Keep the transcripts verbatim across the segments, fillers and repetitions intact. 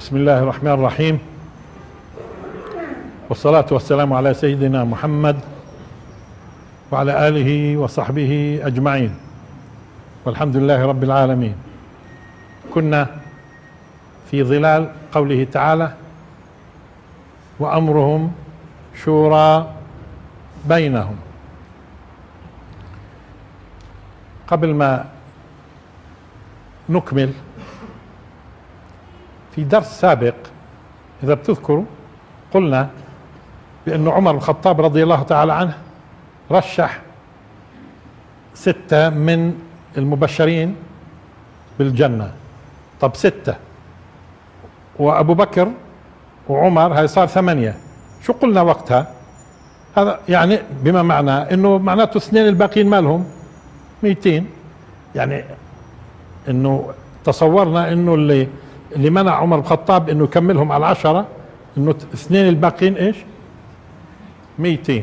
بسم الله الرحمن الرحيم، والصلاة والسلام على سيدنا محمد وعلى آله وصحبه أجمعين، والحمد لله رب العالمين. كنا في ظلال قوله تعالى: وأمرهم شورى بينهم. قبل ما نكمل، في درس سابق إذا بتذكروا قلنا بأن عمر بن الخطاب رضي الله تعالى عنه رشح ستة من المبشرين بالجنة. طب ستة وأبو بكر وعمر، هاي صار ثمانية. شو قلنا وقتها؟ هذا يعني بما معنى انه معناته اثنين الباقيين مالهم ميتين، يعني انه تصورنا انه اللي اللي منع عمر بن الخطاب انه يكملهم على العشرة، انه اثنين الباقيين ايش؟ ميتين.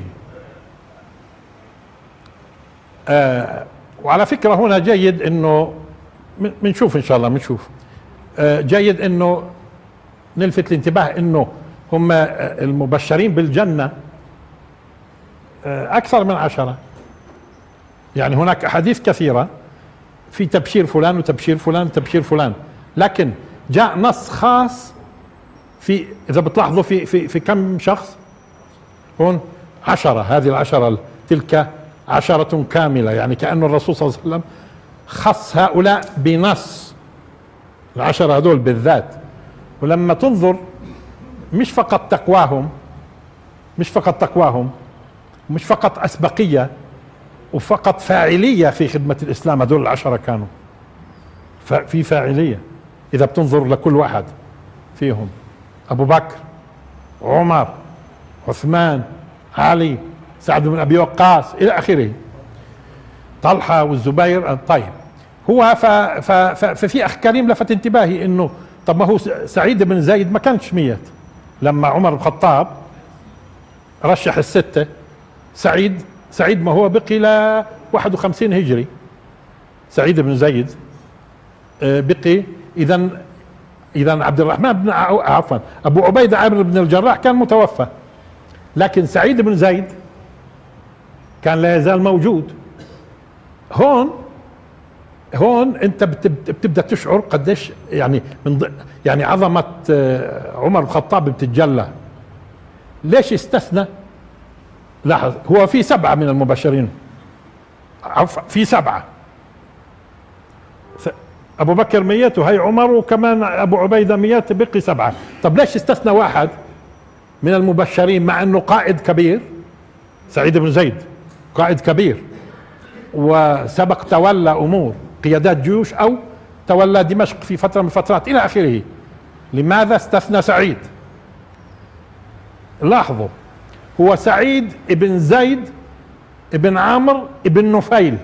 آه وعلى فكرة هنا جيد انه بنشوف ان شاء الله بنشوف آه جيد انه نلفت الانتباه انه هم المبشرين بالجنة آه اكثر من عشرة. يعني هناك احاديث كثيرة في تبشير فلان وتبشير فلان وتبشير فلان، لكن جاء نص خاص في، اذا بتلاحظوا في في في كم شخص هون؟ عشرة. هذه العشرة تلك عشرة كاملة، يعني كأن الرسول صلى الله عليه وسلم خص هؤلاء بنص، العشرة هذول بالذات. ولما تنظر مش فقط تقواهم مش فقط تقواهم مش فقط أسبقية وفقط فاعلية في خدمة الإسلام، هذول العشرة كانوا في فاعلية. إذا بتنظر لكل واحد فيهم، أبو بكر، عمر، عثمان، علي، سعد بن أبي وقاص إلى آخره، طلحة والزبير. طيب هو ففي أخ كريم لفت انتباهي إنه طب ما هو سعيد بن زيد ما كانش ميت لما عمر بن الخطاب رشح الستة. سعيد سعيد ما هو بقي ل واحد وخمسين هجري، سعيد بن زيد بقي. إذا إذا عبد الرحمن بن عفوا أبو عبيدة عامر بن الجراح كان متوفى، لكن سعيد بن زيد كان لا يزال موجود. هون هون أنت بتبدأ تشعر قديش يعني من يعني عظمة عمر بن الخطاب بتتجلى. ليش استثنى؟ لاحظ، هو في سبعة من المبشرين، عفوا في سبعة، ابو بكر ميت وهي عمر وكمان ابو عبيدة ميت، بقي سبعة. طب ليش استثنى واحد من المبشرين مع انه قائد كبير؟ سعيد بن زيد قائد كبير وسبق تولى امور قيادات جيوش او تولى دمشق في فترة من الفترات الى اخره. لماذا استثنى سعيد؟ لاحظوا، هو سعيد ابن زيد ابن عمرو ابن نفيل.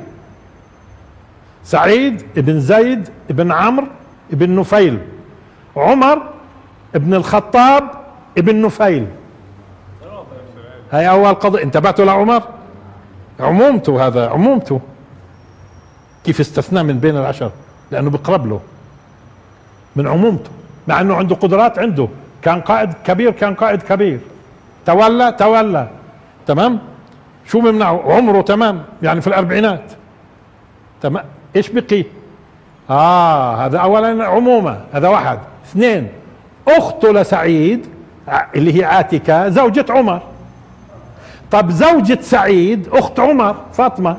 سعيد ابن زيد ابن عمرو ابن نفيل. عمر ابن الخطاب ابن نفيل. هاي اول قضية. انتبهتوا لعمر؟ عمومته، هذا عمومته كيف استثنى من بين العشر، لانه بقرب له من عمومته، مع انه عنده قدرات، عنده كان قائد كبير كان قائد كبير تولى تولى تمام. شو بيمنعه؟ عمره تمام يعني في الاربعينات تمام. ايش بقي؟ اه هذا اولا عمومه، هذا واحد. اثنين، اخته لسعيد اللي هي عاتكة زوجة عمر. طب زوجة سعيد اخت عمر فاطمة،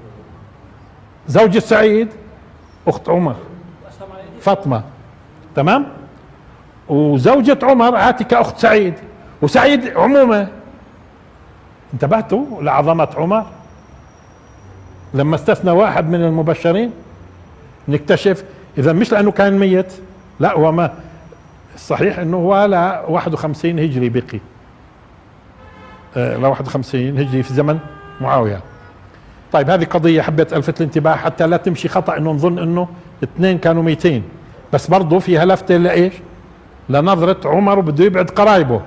زوجة سعيد اخت عمر فاطمة تمام. وزوجة عمر عاتكة اخت سعيد، وسعيد عمومة. انتبهتوا لعظمة عمر؟ لما استثنى واحد من المبشرين نكتشف اذا مش لانه كان ميت، لا هو ما الصحيح انه هو لا واحد وخمسين هجري بقي، آه لا واحد وخمسين هجري في زمن معاوية. طيب هذه قضية حبيت الفت الانتباه حتى لا تمشي خطأ انه نظن انه اثنين كانوا ميتين، بس برضو فيها لفتة لايش؟ لنظرة عمر بده يبعد قرايبه.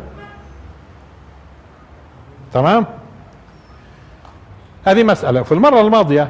تمام. هذه مسألة. في المرة الماضية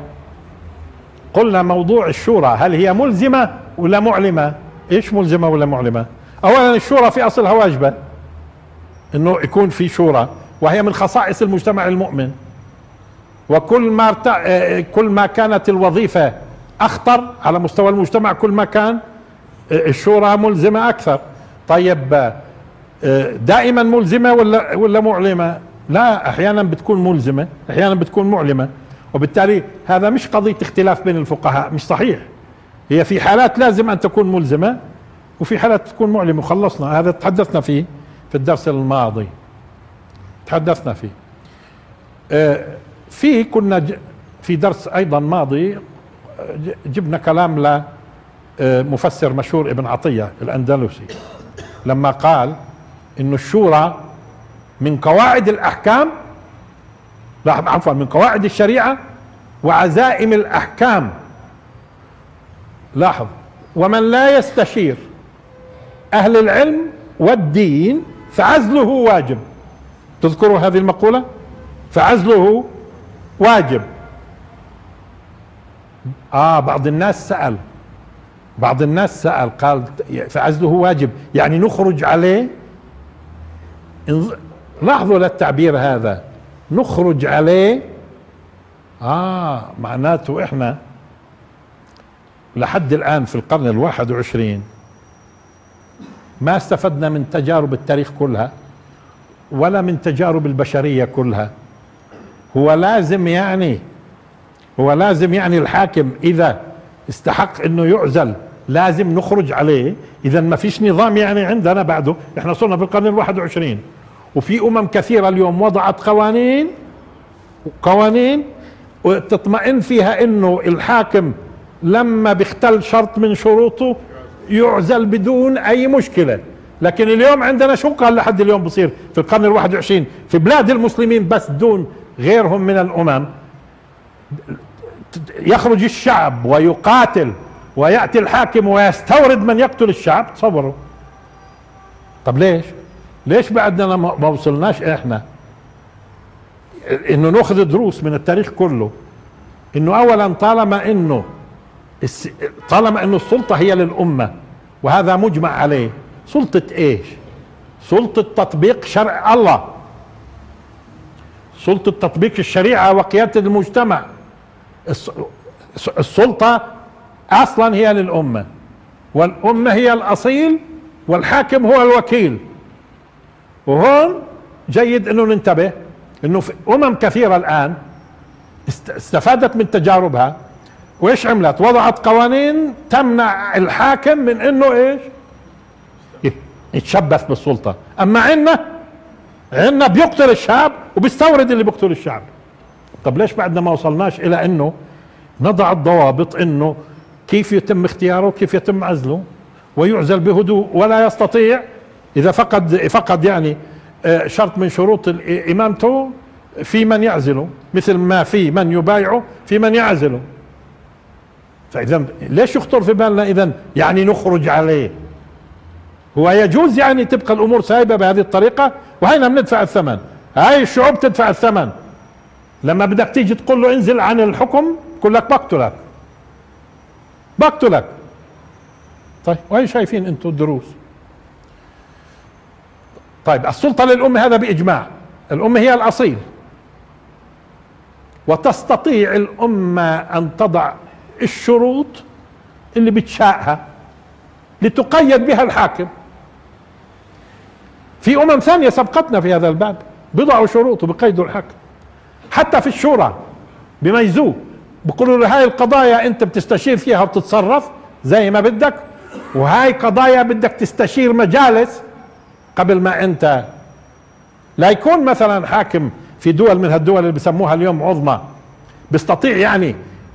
قلنا موضوع الشورى هل هي ملزمة ولا معلمة؟ ايش ملزمة ولا معلمة؟ اولا الشورى في اصلها واجبة، انه يكون في شورى، وهي من خصائص المجتمع المؤمن. وكل ما ارت... كل ما كانت الوظيفة اخطر على مستوى المجتمع كل ما كان الشورى ملزمة اكثر. طيب دائما ملزمة ولا ولا معلمة؟ لا، احيانا بتكون ملزمة، احيانا بتكون معلمة، وبالتالي هذا مش قضية اختلاف بين الفقهاء، مش صحيح. هي في حالات لازم ان تكون ملزمة، وفي حالات تكون معلمة، وخلصنا. هذا تحدثنا فيه في الدرس الماضي، تحدثنا فيه. اه في كنا في درس ايضا ماضي جبنا كلام لمفسر مشهور ابن عطية الاندلسي، لما قال انه الشورى من قواعد الاحكام، لا عفوا من قواعد الشريعة وعزائم الاحكام. لاحظ، ومن لا يستشير اهل العلم والدين فعزله واجب. تذكروا هذه المقولة؟ فعزله واجب. اه بعض الناس سأل بعض الناس سأل قال فعزله واجب يعني نخرج عليه. لاحظوا للتعبير هذا، نخرج عليه. اه معناته احنا لحد الآن في القرن الواحد وعشرين ما استفدنا من تجارب التاريخ كلها ولا من تجارب البشرية كلها. هو لازم يعني هو لازم يعني الحاكم إذا استحق انه يعزل لازم نخرج عليه؟ اذا ما فيش نظام يعني عندنا بعده. احنا صرنا في القرن الواحد وعشرين وفي امم كثيرة اليوم وضعت قوانين قوانين وتطمئن فيها انه الحاكم لما بيختل شرط من شروطه يعزل بدون اي مشكلة. لكن اليوم عندنا شو قال لحد اليوم بصير في القرن الواحد وعشرين في بلاد المسلمين بس دون غيرهم من الامم، يخرج الشعب ويقاتل ويأتي الحاكم ويستورد من يقتل الشعب. تصوروا. طب ليش ليش بعدنا ما وصلناش احنا انه ناخذ دروس من التاريخ كله؟ انه اولا طالما انه طالما انه السلطة هي للأمة وهذا مجمع عليه، سلطة ايش؟ سلطة تطبيق شرع الله، سلطة تطبيق الشريعة وقيادة المجتمع. السلطة اصلا هي للأمة، والأمة هي الأصيل والحاكم هو الوكيل. وهون جيد انه ننتبه انه في امم كثيرة الان استفادت من تجاربها، وايش عملت؟ وضعت قوانين تمنع الحاكم من انه ايش؟ يتشبث بالسلطة. اما عنا عنا بيقتل الشعب وبيستورد اللي بيقتل الشعب. طب ليش بعدنا ما وصلناش الى انه نضع الضوابط انه كيف يتم اختياره وكيف يتم عزله ويعزل بهدوء ولا يستطيع اذا فقد فقد يعني شرط من شروط امامته في من يعزله، مثل ما في من يبايعه في من يعزله. فاذا ليش يخطر في بالنا اذا يعني نخرج عليه؟ هو يجوز يعني تبقى الامور سايبه بهذه الطريقه؟ وهينا بندفع الثمن. هاي الشعوب تدفع الثمن لما بدك تيجي تقول له انزل عن الحكم يقول لك بقتلك بقتلك. طيب وين شايفين انتم الدروس؟ طيب السلطة للأمة هذا بإجماع، الأمة هي الأصيل، وتستطيع الأمة أن تضع الشروط اللي بتشاءها لتقيد بها الحاكم. في أمم ثانية سبقتنا في هذا الباب بيضعوا شروط وبقيدوا الحاكم. حتى في الشورى بميزوه، بيقولوا له هاي القضايا أنت بتستشير فيها وبتتصرف زي ما بدك، وهاي قضايا بدك تستشير مجالس قبل ما انت. لا يكون مثلا حاكم في دول من هالدول اللي بسموها اليوم عظمى بيستطيع يعني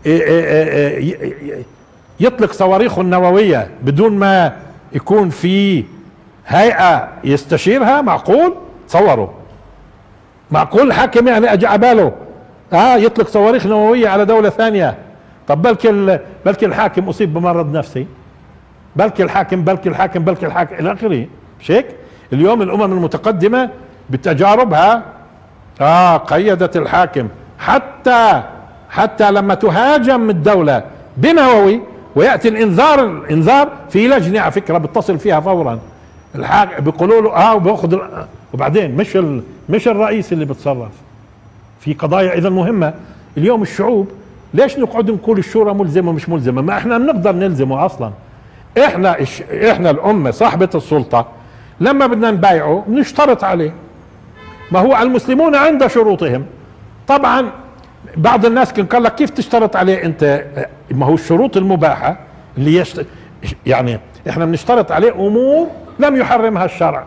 يطلق صواريخه النووية بدون ما يكون في هيئة يستشيرها. معقول؟ تصوروا معقول حاكم يعني اجى عباله اه يطلق صواريخ نووية على دولة ثانية؟ طب بلكي بلكي الحاكم اصيب بمرض نفسي، بلكي الحاكم بلكي الحاكم بلكي الحاكم الى اخره. مش هيك؟ اليوم الامم المتقدمة بتجاربها اه قيدت الحاكم، حتى حتى لما تهاجم الدولة بنووي ويأتي الانذار الانذار في لجنة على فكرة بتصل فيها فورا الحاكم بيقولوا له اه وباخذ، وبعدين مش ال... مش الرئيس اللي بتصرف في قضايا اذا مهمه. اليوم الشعوب ليش نقعد نقول الشورى ملزمه ومش ملزمه؟ ما احنا بنقدر نلزمه اصلا. احنا احنا الامه صاحبه السلطه لما بدنا نبايعه بنشترط عليه. ما هو المسلمون عند شروطهم. طبعا بعض الناس كان قال لك كيف تشترط عليه انت؟ ما هو الشروط المباحه اللي يشت... يعني احنا بنشترط عليه امور لم يحرمها الشرع.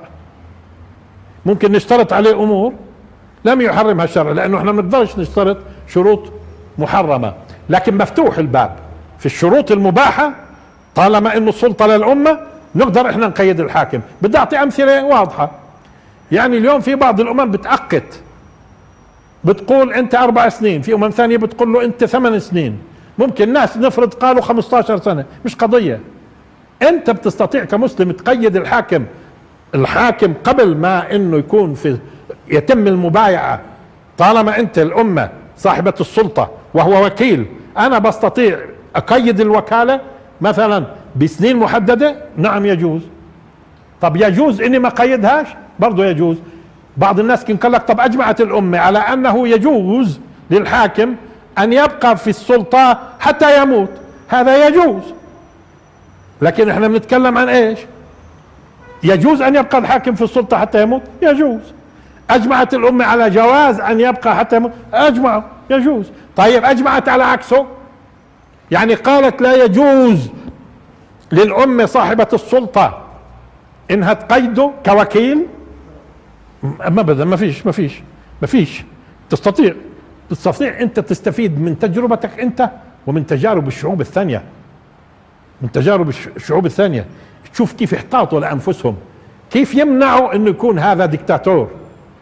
ممكن نشترط عليه امور لم يحرمها الشرع، لانه احنا ما بنقدرش نشترط شروط محرمه، لكن مفتوح الباب في الشروط المباحه طالما انه السلطه للامه نقدر احنا نقيد الحاكم. بدي اعطي امثله واضحه. يعني اليوم في بعض الامم بتأقت، بتقول انت اربع سنين، في امم ثانيه بتقول له انت ثمان سنين، ممكن ناس نفرض قالوا خمسة عشر سنه، مش قضيه. انت بتستطيع كمسلم تقيد الحاكم الحاكم قبل ما انه يكون في يتم المبايعه، طالما انت الامه صاحبه السلطه وهو وكيل. انا بستطيع اقيد الوكاله مثلا بسنين محدده، نعم يجوز. طب يجوز اني ما قيدهاش؟ برضه يجوز. بعض الناس كان قال لك طب اجمعت الامه على انه يجوز للحاكم ان يبقى في السلطه حتى يموت، هذا يجوز. لكن احنا بنتكلم عن ايش؟ يجوز ان يبقى الحاكم في السلطه حتى يموت؟ يجوز. اجمعت الامه على جواز ان يبقى حتى يموت؟ اجمعوا يجوز. طيب اجمعت على عكسه؟ يعني قالت لا يجوز للامه صاحبه السلطه انها تقيده كوكيل؟ ابدا، ما فيش ما فيش ما فيش تستطيع تستطيع انت تستفيد من تجربتك انت ومن تجارب الشعوب الثانيه، من تجارب الشعوب الثانيه، تشوف كيف احتاطوا لانفسهم، كيف يمنعوا انه يكون هذا دكتاتور،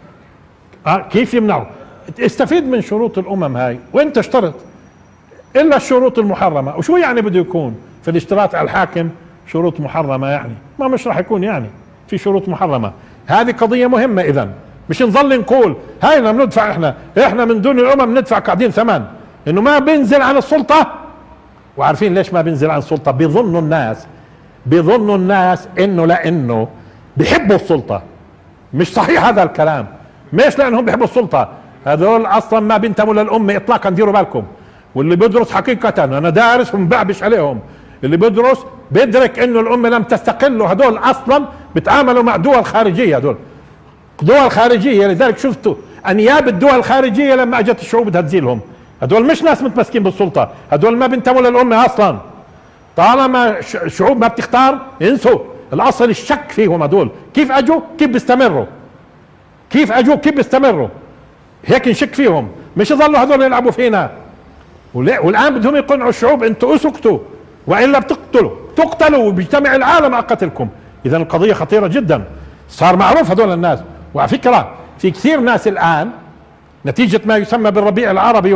اه كيف يمنعوا. استفيد من شروط الامم هاي وانت اشترط، الا الشروط المحرمه. وشو يعني بده يكون في الاشتراط على الحاكم شروط محرمه؟ يعني ما مش راح يكون يعني في شروط محرمه. هذه قضيه مهمه. اذا مش نظل نقول هاي لما بندفع احنا احنا من دون الامم ندفع قاعدين ثمن انه ما بينزل عن السلطه. وعارفين ليش ما بينزل عن السلطه؟ بيظنوا الناس بيظنوا الناس انه لانه بيحبوا السلطه. مش صحيح هذا الكلام. مش لانهم بيحبوا السلطه، هذول اصلا ما بينتموا للامه اطلاقا، ديروا بالكم. واللي بيدرس حقيقه، انا دارس ومبعبش عليهم، اللي بيدرس بيدرك انه الامه لم تستقل، وهدول اصلا بيتعاملوا مع دول خارجيه، هدول دول خارجيه. لذلك شفتوا انياب الدول الخارجيه لما اجت الشعوب بدها تزيلهم، هدول مش ناس متمسكين بالسلطه، هدول ما بينتموا للامه اصلا. طالما الشعوب ما بتختار انسوا، الاصل الشك فيهم. هدول كيف اجوا كيف بيستمروا، كيف اجوا كيف بيستمروا، هيك نشك فيهم، مش يضلوا هدول يلعبوا فينا. والان بدهم يقنعوا الشعوب انتوا اسكتوا والا بتقتلوا تقتلوا وبيجتمع العالم على قتلكم. اذا القضيه خطيره جدا. صار معروف هدول الناس. وعلى فكره في كثير ناس الان نتيجه ما يسمى بالربيع العربي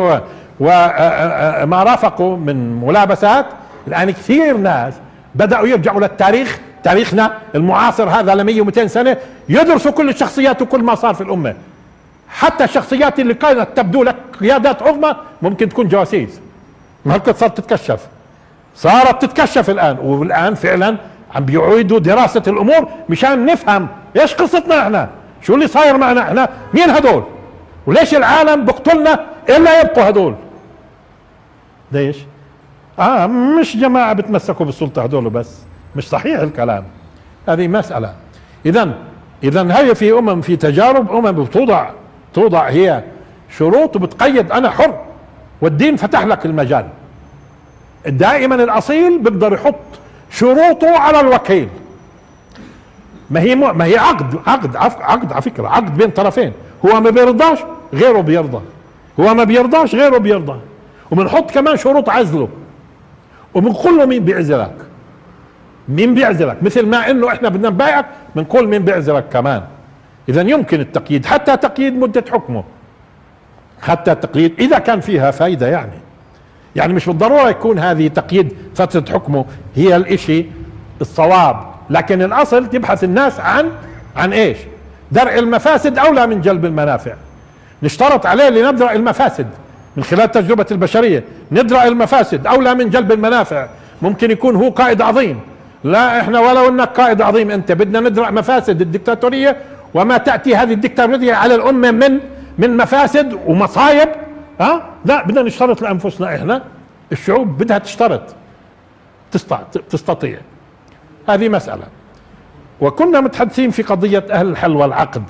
وما رافقوا من ملابسات، الان كثير ناس بداوا يرجعوا للتاريخ، تاريخنا المعاصر هذا ل مية ومئتين سنه، يدرسوا كل الشخصيات وكل ما صار في الامه. حتى الشخصيات اللي كانت تبدو لك قيادات عظمى ممكن تكون جواسيس. ما هلقد صارت تتكشف، صارت تتكشف الان. والان فعلا عم بيعيدوا دراسه الامور مشان نفهم ايش قصتنا احنا، شو اللي صاير معنا احنا، مين هدول وليش العالم بقتلنا الا يبقوا هدول. ليش؟ اه مش جماعه بتمسكوا بالسلطه هدول بس، مش صحيح الكلام. هذه مساله. اذا اذا هي في امم، في تجارب امم بتوضع توضع هي شروط وبتقيد. انا حر والدين فتح لك المجال. دائما الاصيل بيقدر يحط شروطه على الوكيل. ما هي ما هي عقد عقد عقد على فكره، عقد بين طرفين. هو ما بيرضاش غيره بيرضى، هو ما بيرضاش غيره بيرضى. وبنحط كمان شروط عزله، وبنقول له مين بيعزلك، مين بيعزلك، مثل ما انه احنا بدنا نبايعك بنقول مين بيعزلك كمان. اذا يمكن التقييد، حتى تقييد مده حكمه، حتى التقييد اذا كان فيها فايده. يعني يعني مش بالضروره يكون هذه تقييد فتره حكمه هي الاشي الصواب، لكن الاصل تبحث الناس عن عن ايش؟ درء المفاسد اولى من جلب المنافع. نشترط عليه لندرأ المفاسد من خلال تجربه البشريه، ندرأ المفاسد اولى من جلب المنافع. ممكن يكون هو قائد عظيم لا احنا ولو انك قائد عظيم انت بدنا ندرع مفاسد الدكتاتورية وما تأتي هذه الدكتاتورية على الأمة من من مفاسد ومصايب. ها لا بدنا نشترط لأنفسنا احنا الشعوب بدها تشترط تستطيع. هذه مسألة. وكنا متحدثين في قضية أهل الحل والعقد.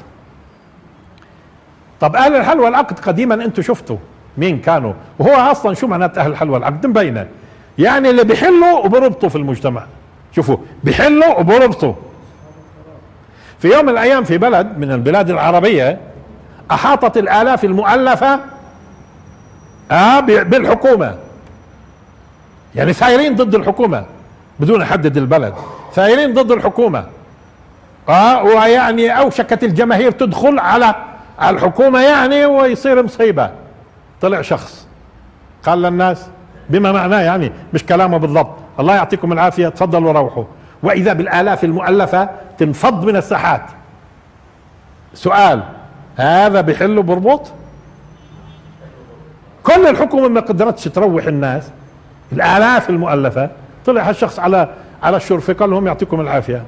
طب أهل الحل والعقد قديما أنتم شفتوا مين كانوا، وهو أصلا شو معنات أهل الحل والعقد مبينة، يعني اللي بيحلوا وبربطوا في المجتمع. شوفوا بيحلوا وبربطوا. في يوم من الأيام في بلد من البلاد العربية أحاطت الآلاف المؤلفة آه بالحكومة، يعني ثايرين ضد الحكومة بدون أحدد البلد، ثايرين ضد الحكومة اه ويعني اوشكت الجماهير تدخل على على الحكومة يعني ويصير مصيبة. طلع شخص قال للناس بما معناه يعني مش كلامه بالضبط، الله يعطيكم العافية تفضلوا روحوا، واذا بالالاف المؤلفة تنفض من الساحات. سؤال، هذا بحل وبربط؟ كل الحكومة ما قدرتش تروح الناس الالاف المؤلفة، طلع هالشخص على على الشرفة قال لهم يعطيكم العافية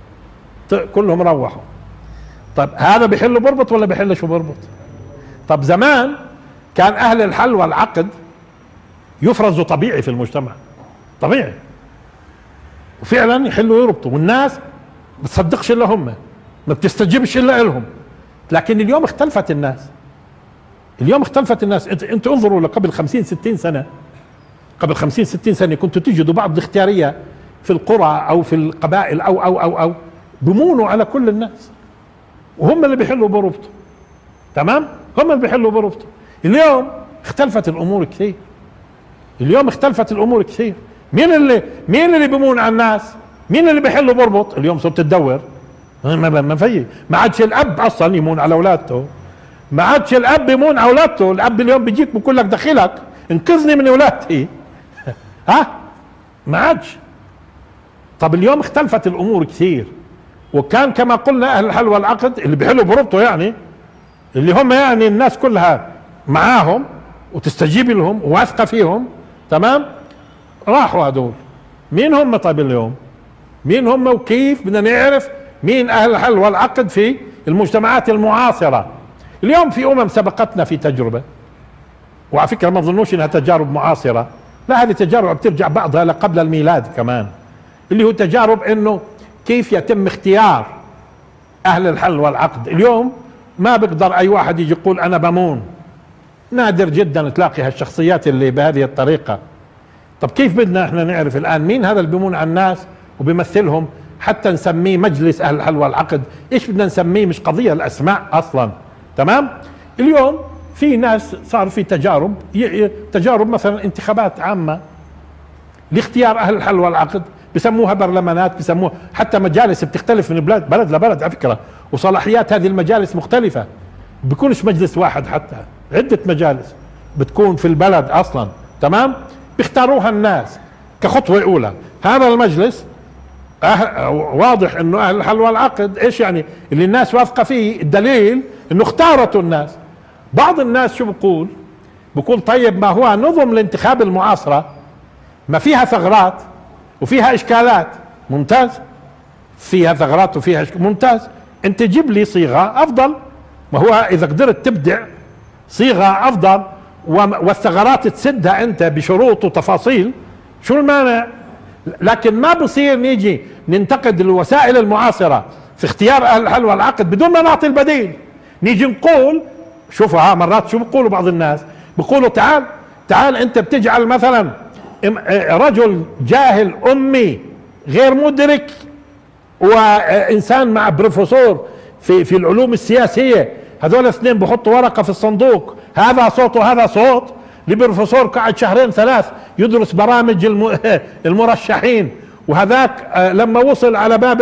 كلهم روحوا. طب هذا بحل وبربط ولا بحلش وبربط؟ طب زمان كان اهل الحل والعقد يفرزوا طبيعي في المجتمع، طبيعي، وفعلا يحلوا ويربطوا، والناس بتصدقش الا هم، ما بتستجيبش الا لهم. لكن اليوم اختلفت الناس، اليوم اختلفت الناس. انت انت انظروا لقبل خمسين ستين سنة، قبل خمسين ستين سنة كنتوا تجدوا بعض الاختيارية في القرى او في القبائل او او او او بمونوا على كل الناس، وهم اللي بيحلوا بربطوا. تمام، هم اللي بيحلوا بربطوا. اليوم اختلفت الامور كثير، اليوم اختلفت الامور كثير. مين اللي مين اللي بمون على الناس؟ مين اللي بيحلوا بربط؟ اليوم صرت تدور ما ما في، ما عادش الاب اصلا يمون على اولادته، ما عادش الاب يمون على اولادته. الاب اليوم بيجيك بقول لك دخلك انقذني من اولادي ها، ما عادش. طب اليوم اختلفت الامور كثير، وكان كما قلنا اهل الحل والعقد اللي بيحلوا بربطه يعني اللي هم يعني الناس كلها معاهم وتستجيب لهم وواثقه فيهم. تمام، راحوا هذول. مين هم طيب اليوم؟ مين هم وكيف بدنا نعرف مين اهل الحل والعقد في المجتمعات المعاصره؟ اليوم في امم سبقتنا في تجربه، وعلى فكره ما تظنوش انها تجارب معاصره، لا هذه تجارب بترجع بعضها لقبل الميلاد كمان، اللي هو تجارب انه كيف يتم اختيار اهل الحل والعقد. اليوم ما بقدر اي واحد يجي يقول انا بمون، نادر جدا تلاقي هالشخصيات اللي بهذه الطريقة. طب كيف بدنا احنا نعرف الان مين هذا اللي بمون على الناس وبيمثلهم حتى نسميه مجلس اهل الحل والعقد؟ ايش بدنا نسميه؟ مش قضية الاسماء اصلا. تمام، اليوم في ناس صار في تجارب تجارب مثلا انتخابات عامة لاختيار اهل الحل والعقد، بسموها برلمانات، بسموها حتى مجالس بتختلف من بلد بلد لبلد على فكرة، وصلاحيات هذه المجالس مختلفة، بيكونش مجلس واحد، حتى عدة مجالس بتكون في البلد اصلا. تمام، بيختاروها الناس كخطوة اولى. هذا المجلس أه واضح انه اهل الحل والعقد ايش يعني اللي الناس واثقة فيه، الدليل انه اختارته الناس. بعض الناس شو بقول؟ بقول طيب ما هو نظم الانتخاب المعاصرة ما فيها ثغرات وفيها اشكالات، ممتاز، فيها ثغرات وفيها اشكالات، ممتاز، انت جيب لي صيغة افضل. ما هو اذا قدرت تبدع صيغة افضل والثغرات تسدها انت بشروط وتفاصيل، شو المانع؟ لكن ما بصير نيجي ننتقد الوسائل المعاصرة في اختيار اهل الحل والعقد بدون ما نعطي البديل. نيجي نقول شوفوا ها مرات شو بيقولوا بعض الناس، بيقولوا تعال تعال انت بتجعل مثلا رجل جاهل امي غير مدرك وانسان مع بروفيسور في في العلوم السياسيه، هذول الاثنين بحطوا ورقه في الصندوق، هذا صوت وهذا صوت. البروفيسور قعد شهرين ثلاث يدرس برامج المرشحين، وهذاك لما وصل على باب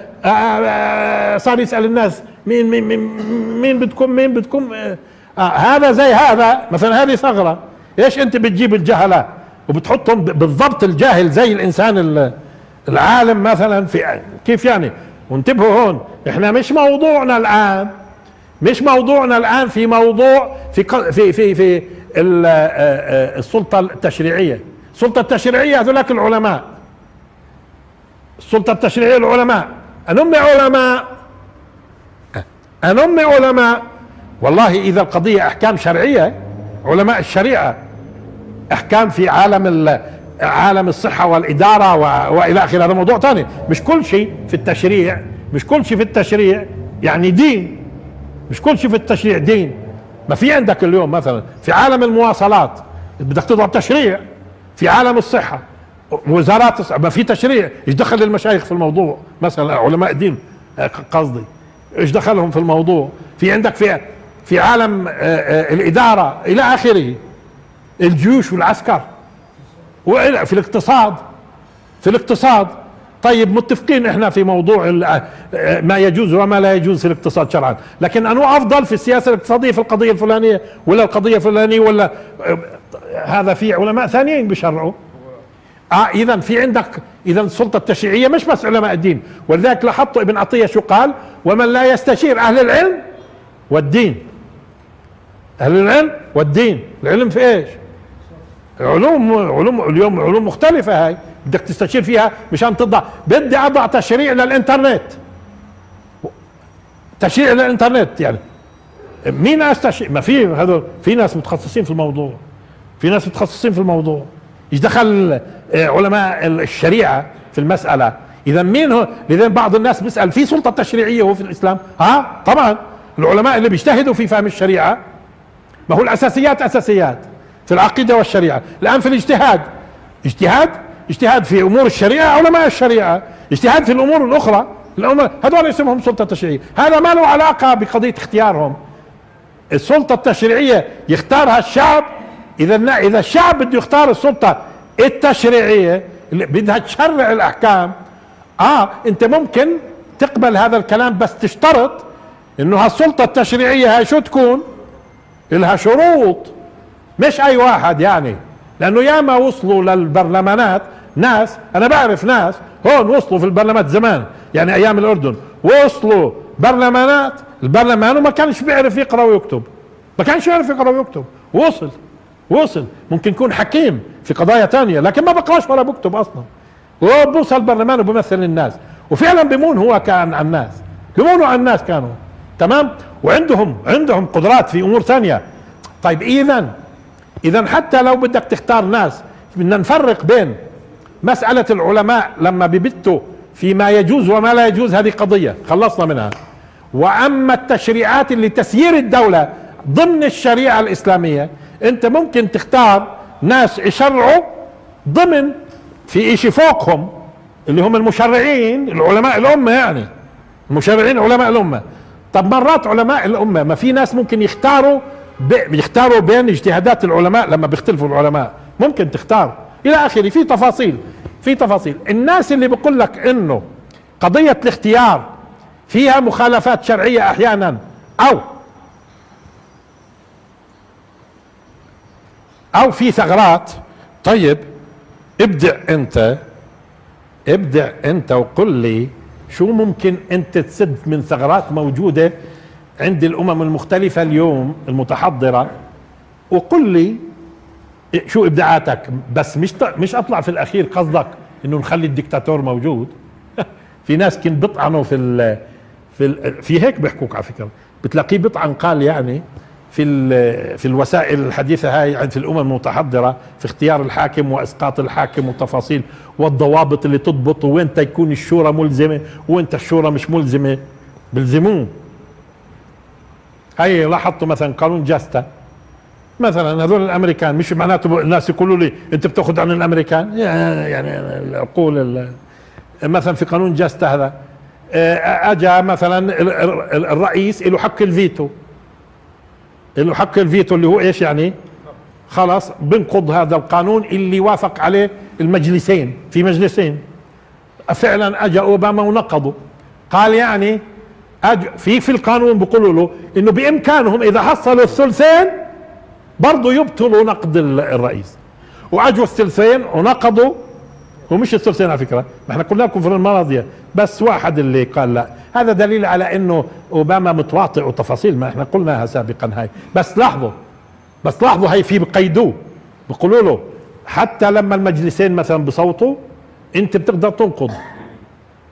صار يسال الناس مين مين مين, مين بدكم مين بدكم آه هذا زي هذا مثلا. هذه ثغره. ايش انت بتجيب الجهله وبتحطهم بالضبط الجاهل زي الانسان العالم مثلا في كيف يعني؟ وانتبهوا هون، احنا مش موضوعنا الان مش موضوعنا الان في موضوع في في في في السلطه التشريعيه. السلطه التشريعيه هذولاك العلماء السلطة التشريعية العلماء، أنم علماء أنم علماء والله إذا القضية أحكام شرعية، علماء الشريعة، أحكام في عالم عالم الصحة والإدارة وإلى آخره، هذا موضوع ثاني. مش كل شيء في التشريع مش كل شيء في التشريع يعني دين، مش كل شيء في التشريع دين. ما في عندك اليوم مثلا في عالم المواصلات بدك تضرب تشريع، في عالم الصحة وزارات الصحة ما في تشريع. ايش دخل المشايخ في الموضوع؟ مثلا علماء الدين قصدي، ايش دخلهم في الموضوع؟ في عندك في في عالم الإدارة إلى آخره، الجيوش والعسكر، وفي الاقتصاد في الاقتصاد طيب متفقين احنا في موضوع ما يجوز وما لا يجوز في الاقتصاد شرعا، لكن انه افضل في السياسه الاقتصاديه في القضيه الفلانيه ولا القضيه الفلانيه ولا هذا في علماء ثانيين بيشرعوا. اه اذا في عندك اذا السلطه التشريعيه مش بس علماء الدين، ولذلك لاحظت ابن عطيه شو قال؟ ومن لا يستشير اهل العلم والدين. اهل العلم والدين، العلم في ايش؟ علوم علوم اليوم علوم مختلفه، هاي بدك تستشير فيها مشان تضع. بدي اضع تشريع للانترنت، تشريع للانترنت يعني مين استشير؟ ما في هذول، في ناس متخصصين في الموضوع، في ناس متخصصين في الموضوع. ايش دخل علماء الشريعه في المساله؟ اذا مين هو؟ لذا بعض الناس بيسال في سلطه تشريعيه هو في الاسلام؟ ها طبعا العلماء اللي بيجتهدوا في فهم الشريعه، ما هو الاساسيات اساسيات في العقيده والشريعه. الان في الاجتهاد اجتهاد اجتهاد في امور الشريعه علماء الشريعه، اجتهاد في الامور الاخرى الامور هذول اسمهم سلطه تشريعيه. هذا ما له علاقه بقضيه اختيارهم. السلطه التشريعيه يختارها الشعب. اذا اذا الشعب بده يختار السلطه التشريعيه اللي بدها تشرع الاحكام، اه انت ممكن تقبل هذا الكلام، بس تشترط انه هالسلطه التشريعيه هاي شو تكون؟ لها شروط، مش اي واحد يعني. لانه ياما وصلوا للبرلمانات ناس، انا بعرف ناس هون وصلوا في البرلمانات زمان يعني ايام الاردن، وصلوا برلمانات البرلمان وما كانش بيعرف يقرا ويكتب، ما كانش يعرف يقرا ويكتب، وصل وصل ممكن يكون حكيم في قضايا تانية لكن ما بقراش ولا بكتب اصلا، وبوصل البرلمان وبيمثل الناس، وفعلا بيمون هو كان على الناس، بيمونوا على الناس كانوا تمام، وعندهم عندهم قدرات في امور ثانية. طيب اذا اذا حتى لو بدك تختار ناس، بدنا نفرق بين مسألة العلماء لما ببتوا في ما يجوز وما لا يجوز، هذه قضية خلصنا منها. واما التشريعات اللي تسيير الدولة ضمن الشريعة الاسلامية، انت ممكن تختار ناس يشرعوا ضمن في اشي فوقهم اللي هم المشرعين العلماء الامة، يعني المشرعين علماء الامة. طب مرات علماء الامة ما في ناس ممكن يختاروا بيختاروا بين اجتهادات العلماء لما بيختلفوا العلماء، ممكن تختار الى اخره، في تفاصيل في تفاصيل. الناس اللي بيقول لك انه قضية الاختيار فيها مخالفات شرعية احيانا او او في ثغرات، طيب ابدع انت ابدع انت وقل لي شو ممكن انت تسد من ثغرات موجودة عند الامم المختلفة اليوم المتحضرة، وقل لي شو ابداعاتك. بس مش مش اطلع في الاخير قصدك انه نخلي الدكتاتور موجود. في ناس كن بيطعنوا في ال في ال في هيك بيحكوك على فكرة، بتلاقيه بيطعن قال يعني في في الوسائل الحديثة هاي في الامم المتحضرة في اختيار الحاكم واسقاط الحاكم وتفاصيل والضوابط اللي تضبط، وين تكون الشورى ملزمة وين الشورى مش ملزمة، بلزموه. هاي لاحظتوا مثلا قانون جاستا مثلا، هذول الامريكان مش معناته الناس يقولوا لي انت بتاخذ عن الامريكان، يعني العقول مثلا في قانون جاستا هذا اجى مثلا الرئيس له حق الفيتو، له حق الفيتو اللي هو ايش يعني؟ خلاص بنقض هذا القانون اللي وافق عليه المجلسين، في مجلسين. فعلا اجى اوباما ونقضه، قال يعني أج في في القانون بيقولوا له انه بامكانهم اذا حصلوا الثلثين برضه يبطلوا نقد الرئيس، واجوا الثلثين ونقضوا، ومش الثلثين على فكره، ما احنا قلنا لكم في الماضيه بس واحد اللي قال لا. هذا دليل على انه اوباما متواطئ وتفاصيل ما احنا قلناها سابقا هاي. بس لاحظوا بس لاحظوا هاي في بقيدوه، بيقولوا له حتى لما المجلسين مثلا بصوتوا انت بتقدر تنقض،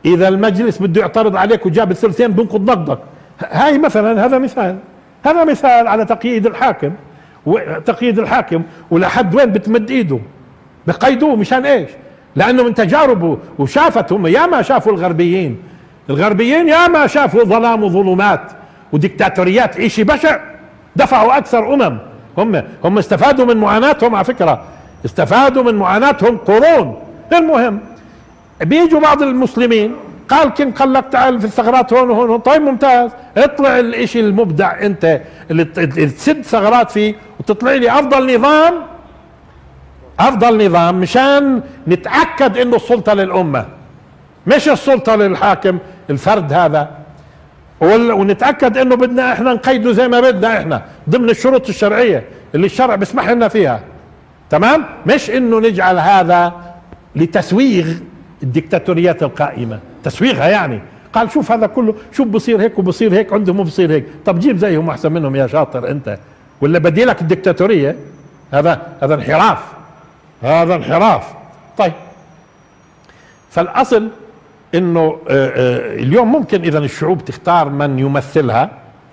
اذا المجلس بده يعترض عليك وجاب الثلثين بنقض نقضك. هاي مثلا، هذا مثال، هذا مثال على تقييد الحاكم، وتقييد الحاكم ولحد وين بتمد ايده، بقيدوه مشان ايش؟ لانه من تجاربه وشافتهم، يا ما شافوا الغربيين الغربيين يا ما شافوا ظلام وظلمات وديكتاتوريات، اشي بشع، دفعوا اكثر امم، هم هم استفادوا من معاناتهم، على فكرة استفادوا من معاناتهم قرون. المهم بيجوا بعض المسلمين، قال كن قال لك تعال في الثغرات هون وهون، طيب ممتاز، اطلع الاشي المبدع انت اللي تسد ثغرات فيه وتطلع لي افضل نظام، افضل نظام مشان نتأكد انه السلطة للامة مش السلطة للحاكم الفرد هذا، ونتأكد انه بدنا احنا نقيده زي ما بدنا احنا ضمن الشروط الشرعية اللي الشرع بيسمح لنا فيها، تمام؟ مش انه نجعل هذا لتسويغ الدكتاتوريات القائمة، تسويغها يعني. قال شوف هذا كله، شوف بصير هيك وبصير هيك عندهم وبصير هيك، طب جيب زيهم احسن منهم يا شاطر انت، ولا بديلك الدكتاتورية. هذا هذا انحراف، هذا انحراف. طيب فالاصل انه اليوم ممكن اذا الشعوب تختار من يمثلها،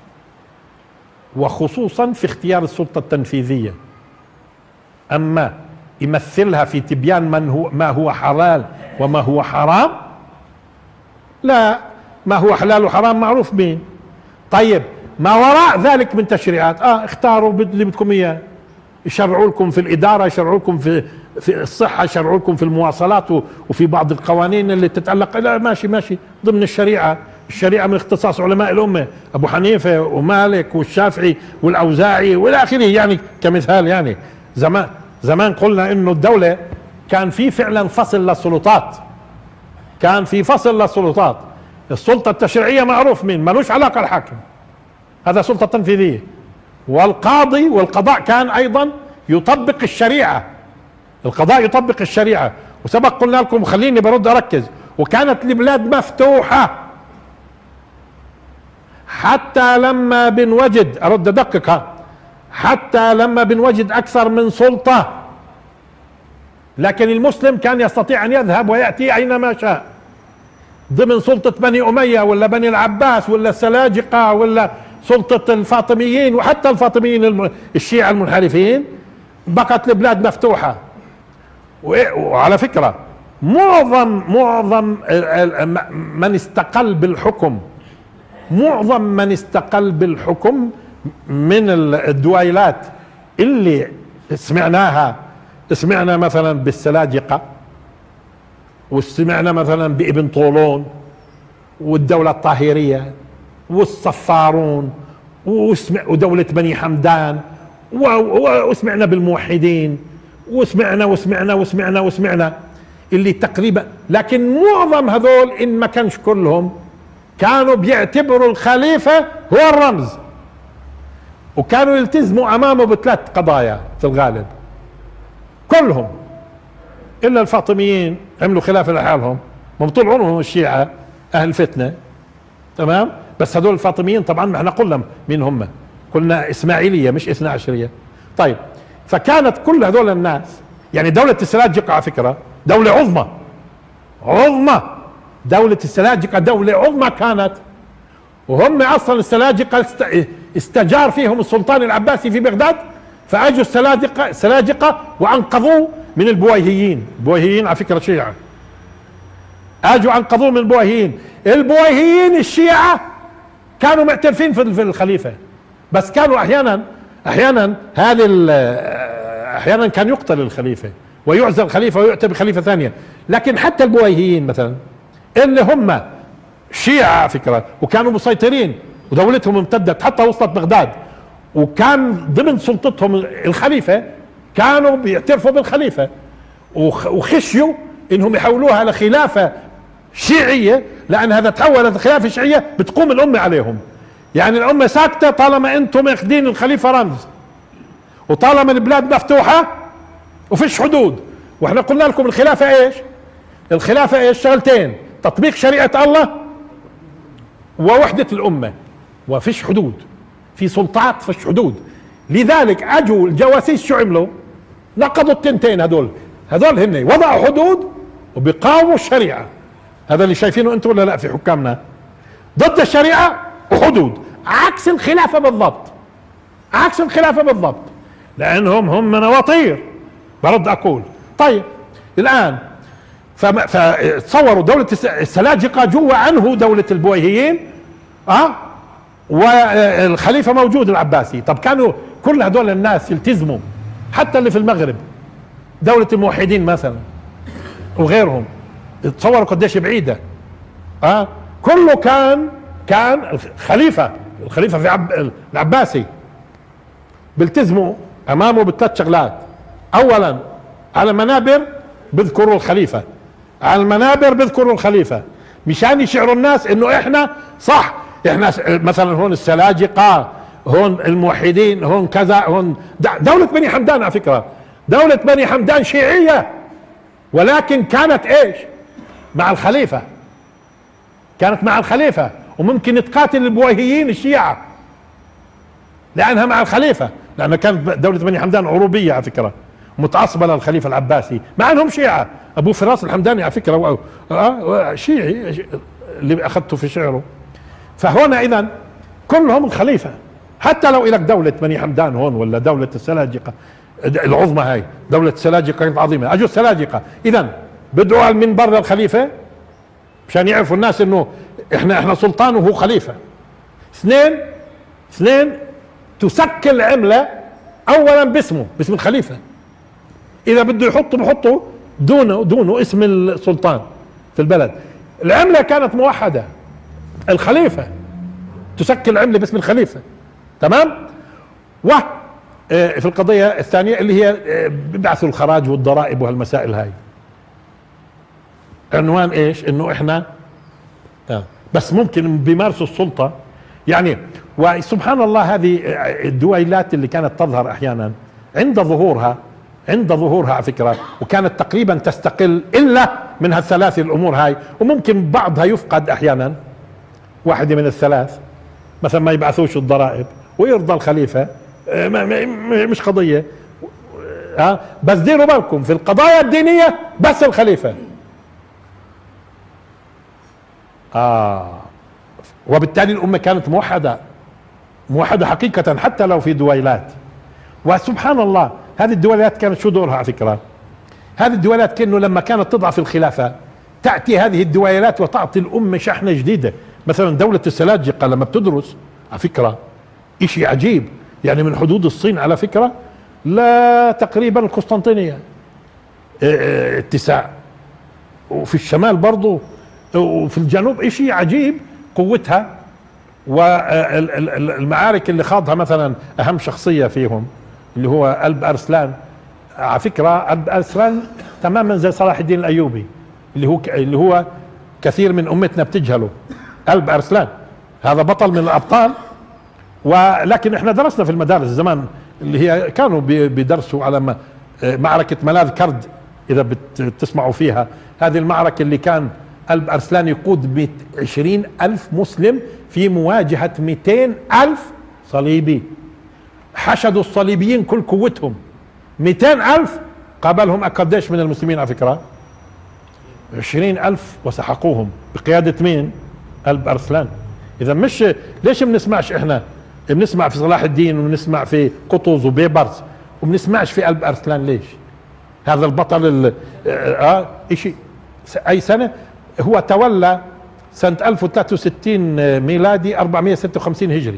وخصوصا في اختيار السلطة التنفيذية، اما يمثلها في تبيان من هو ما هو حلال وما هو حرام، لا، ما هو حلال وحرام معروف مين. طيب ما وراء ذلك من تشريعات، اه اختاروا اللي بدكم اياه، يشرعوا لكم في الاداره، يشرعوا لكم في في الصحه، يشرعوا لكم في المواصلات وفي بعض القوانين اللي تتعلق، لا ماشي ماشي ضمن الشريعه، الشريعه من اختصاص علماء الامه، ابو حنيفه ومالك والشافعي والاوزاعي والى اخره، يعني كمثال. يعني زمان زمان قلنا انه الدوله كان في فعلا فصل للسلطات، كان في فصل للسلطات، السلطه التشريعيه معروف مين، ملوش علاقه الحاكم، هذا سلطه تنفيذيه، والقاضي والقضاء كان ايضا يطبق الشريعه، القضاء يطبق الشريعه. وسبق قلنا لكم، خليني برد اركز، وكانت البلاد مفتوحه حتى لما بنوجد، ارد ادققها، حتى لما بنوجد اكثر من سلطه، لكن المسلم كان يستطيع ان يذهب وياتي اينما شاء ضمن سلطه بني اميه ولا بني العباس ولا السلاجقه ولا سلطه الفاطميين، وحتى الفاطميين الشيعة المنحرفين، بقت البلاد مفتوحه. وعلى فكره معظم معظم من استقل بالحكم، معظم من استقل بالحكم من الدويلات اللي سمعناها، سمعنا مثلا بالسلاجقة، وسمعنا مثلا بابن طولون والدولة الطاهرية والصفارون ودولة بني حمدان، وسمعنا بالموحدين، وسمعنا وسمعنا وسمعنا وسمعنا اللي تقريبا، لكن معظم هذول ان ما كانش كلهم كانوا بيعتبروا الخليفة هو الرمز، وكانوا يلتزموا امامه بثلاث قضايا في الغالب كلهم، الا الفاطميين عملوا خلافه لحالهم، ما طول عمرهم الشيعة اهل فتنة، تمام؟ بس هذول الفاطميين طبعا ما احنا قلنا مين هم، قلنا اسماعيلية مش اثنا عشرية. طيب فكانت كل هذول الناس، يعني دولة السلاجقة على فكرة دولة عظمى، عظمى، دولة السلاجقة دولة عظمى كانت، وهم اصلا السلاجقة استجار فيهم السلطان العباسي في بغداد، فاجوا السلاجقة السلاجقة وانقذوه من البويهيين، البويهيين على فكرة شيعة، اجوا انقذوه من البويهيين، البويهيين الشيعة كانوا معترفين في الخليفة، بس كانوا احيانا احيانا هذه احيانا كان يقتل الخليفة ويعزل الخليفة ويؤتى بخليفة ثانية، لكن حتى البويهيين مثلا اللي هم شيعة على فكرة وكانوا مسيطرين ودولتهم امتدت حتى وصلت بغداد، وكان ضمن سلطتهم الخليفة، كانوا بيعترفوا بالخليفة وخشيوا انهم يحولوها لخلافة شيعية، لان هذا تحولت خلافة شيعية بتقوم الامة عليهم، يعني الامة ساكتة طالما انتم اخذين الخليفة رمز، وطالما البلاد مفتوحة وفيش حدود. واحنا قلنا لكم الخلافة ايش؟ الخلافة ايش؟ شغلتين، تطبيق شريعة الله ووحدة الامة، وفيش حدود، في سلطات فيش حدود. لذلك اجوا الجواسيس شو عملوا؟ نقضوا التنتين هذول، هذول هن وضعوا حدود وبيقاوموا الشريعة، هذا اللي شايفينه انتم ولا لا في حكامنا؟ ضد الشريعة وحدود، عكس الخلافة بالضبط، عكس الخلافة بالضبط، لأنهم هم منواطير. برد أقول طيب الآن فتصوروا دولة السلاجقة جوا عنه دولة البويهيين، اه والخليفة موجود العباسي. طب كانوا كل هدول الناس يلتزموا، حتى اللي في المغرب دولة الموحدين مثلا وغيرهم، تصوروا قديش بعيدة. اه كله كان كان الخليفة الخليفة في عب العباسي بيلتزموا امامه بثلاث شغلات. اولا على المنابر بذكروا الخليفة، على المنابر بذكروا الخليفة مشان يشعروا الناس انه احنا صح، احنا مثلا هون السلاجقة، هون الموحدين، هون كذا، هون دولة بني حمدان. على فكرة دولة بني حمدان شيعية، ولكن كانت ايش؟ مع الخليفة، كانت مع الخليفة، وممكن تقاتل البويهيين الشيعة لانها مع الخليفة، لان كانت دولة بني حمدان عروبية على فكرة، متعصبة للخليفة العباسي مع انهم شيعة. ابو فراس الحمداني على فكرة شيعي اللي اخذته في شعره. فهنا اذا كلهم الخليفة، حتى لو لك دولة بني حمدان هون ولا دولة السلاجقة العظمى، هاي دولة السلاجقة كانت عظيمة، اجوا السلاجقة اذا بدعوا على المنبر للخليفة مشان يعرفوا الناس انه احنا احنا سلطان وهو خليفة. اثنين اثنين تسكل عملة اولا باسمه، باسم الخليفة، اذا بده يحطوا بحطوا دونه دونه اسم السلطان في البلد. العملة كانت موحدة، الخليفة تسكل عملة باسم الخليفة، تمام. و في القضية الثانية اللي هي بيبعثوا الخراج والضرائب وهالمسائل هاي، عنوان ايش؟ انه احنا بس ممكن بيمارسوا السلطة يعني. وسبحان الله هذه الدويلات اللي كانت تظهر احيانا عند ظهورها عند ظهورها على فكرة، وكانت تقريبا تستقل الا من هالثلاث الامور هاي، وممكن بعضها يفقد احيانا، واحدة من الثلاث مثلا ما يبعثوش الضرائب ويرضى الخليفة، مش قضية. ها بس ديروا بالكم في القضايا الدينية بس الخليفة. آه وبالتالي الأمة كانت موحدة موحدة حقيقة حتى لو في دويلات. وسبحان الله هذه الدويلات كانت شو دورها على فكرة؟ هذه الدويلات كأنه لما كانت تضعف الخلافة تأتي هذه الدويلات وتعطي الأمة شحنة جديدة. مثلا دولة السلاجقة لما بتدرس على فكرة اشي عجيب، يعني من حدود الصين على فكرة لا تقريبا القسطنطينية اتساع، وفي الشمال برضو وفي الجنوب اشي عجيب قوتها. والمعارك اللي خاضها مثلا اهم شخصية فيهم اللي هو ألب أرسلان، على فكرة ألب أرسلان تماما زي صلاح الدين الأيوبي اللي هو اللي هو كثير من أمتنا بتجهله. ألب أرسلان هذا بطل من الأبطال، ولكن احنا درسنا في المدارس زمان اللي هي كانوا بيدرسوا على معركة ملاذ كرد، إذا بتسمعوا فيها هذه المعركة اللي كان ألب أرسلان يقود عشرين ألف مسلم في مواجهة مئتين ألف صليبي. حشدوا الصليبيين كل قوتهم، مئتين ألف قابلهم قديش من المسلمين على فكرة؟ عشرين ألف وسحقوهم بقيادة مين؟ ألب أرسلان. إذا مش ليش بنسمعش إحنا بنسمع في صلاح الدين وبنسمع في قطز وبيبرس وبنسمعش في ألب أرسلان؟ ليش؟ هذا البطل اه اشي اي سنة هو تولى؟ سنة ألف وثلاثة وستين ميلادي أربعمائة وستة وخمسين هجري.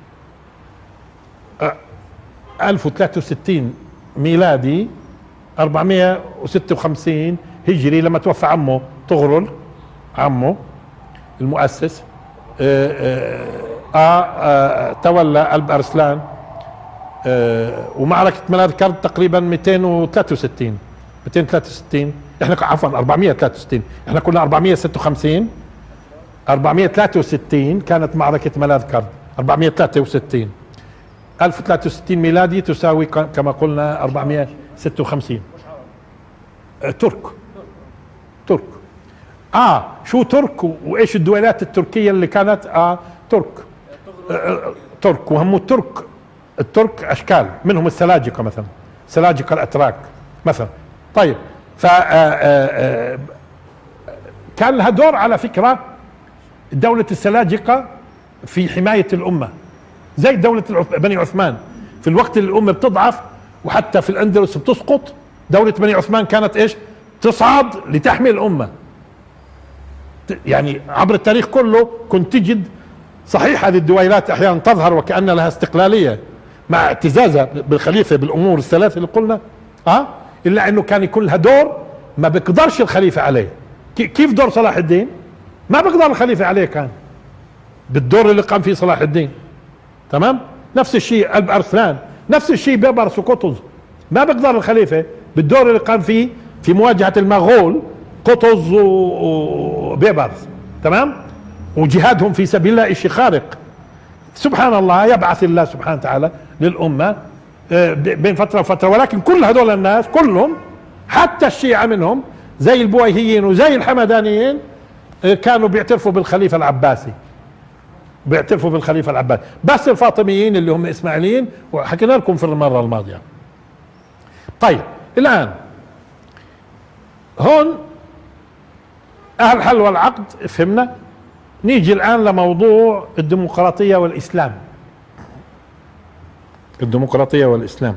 ألف وثلاثة وستين ميلادي أربعمائة وستة وخمسين هجري لما توفى عمه طغرل، عمه المؤسس. آآ آآ آآ تولى ألب أرسلان. ومعركة ملاذ كرد تقريبا مئتين وثلاثة وستين مئتين وثلاثة وستين، احنا عفوا أربعمائة وثلاثة وستين، احنا كنا أربعمائة وستة وخمسين. أربعمائة وثلاثة وستين كانت معركة ملاذ كرد، أربعمائة وثلاثة وستين. ألف وثلاثة وستين ميلادي تساوي كما قلنا أربعمائة وستة وخمسين. ترك ترك اه شو ترك وايش الدولات التركية اللي كانت اه ترك آه ترك وهم الترك الترك اشكال منهم السلاجقة مثلا، سلاجقة الاتراك مثلا. طيب ف كان لها دور على فكرة دولة السلاجقة في حماية الأمة، زي دولة بني عثمان. في الوقت اللي الأمة بتضعف وحتى في الأندلس بتسقط، دولة بني عثمان كانت إيش؟ تصعد لتحمي الأمة. يعني عبر التاريخ كله كنت تجد صحيح هذه الدويلات أحيانا تظهر وكأن لها استقلالية مع اعتزازها بالخليفة بالأمور الثلاثة اللي قلنا، أه؟ إلا أنه كان يكون لها دور ما بيقدرش الخليفة عليه. كيف دور صلاح الدين؟ ما بيقدر الخليفة عليه، كان بالدور اللي قام فيه صلاح الدين. تمام؟ نفس الشيء قلب أرسلان، نفس الشيء بيبرس وقطز، ما بيقدر الخليفة بالدور اللي قام فيه في مواجهة المغول قطز وبيبرس. تمام؟ وجهادهم في سبيل الله شيء خارق. سبحان الله، يبعث الله سبحانه وتعالى للأمة بين فترة وفترة، ولكن كل هذول الناس كلهم حتى الشيعة منهم زي البويهيين وزي الحمدانيين كانوا بيعترفوا بالخليفة العباسي، بيعترفوا بالخليفة العباسي. بس الفاطميين اللي هم اسماعيليين وحكينا لكم في المرة الماضية. طيب الآن هون أهل الحل والعقد فهمنا. نيجي الآن لموضوع الديمقراطية والإسلام. الديمقراطية والإسلام،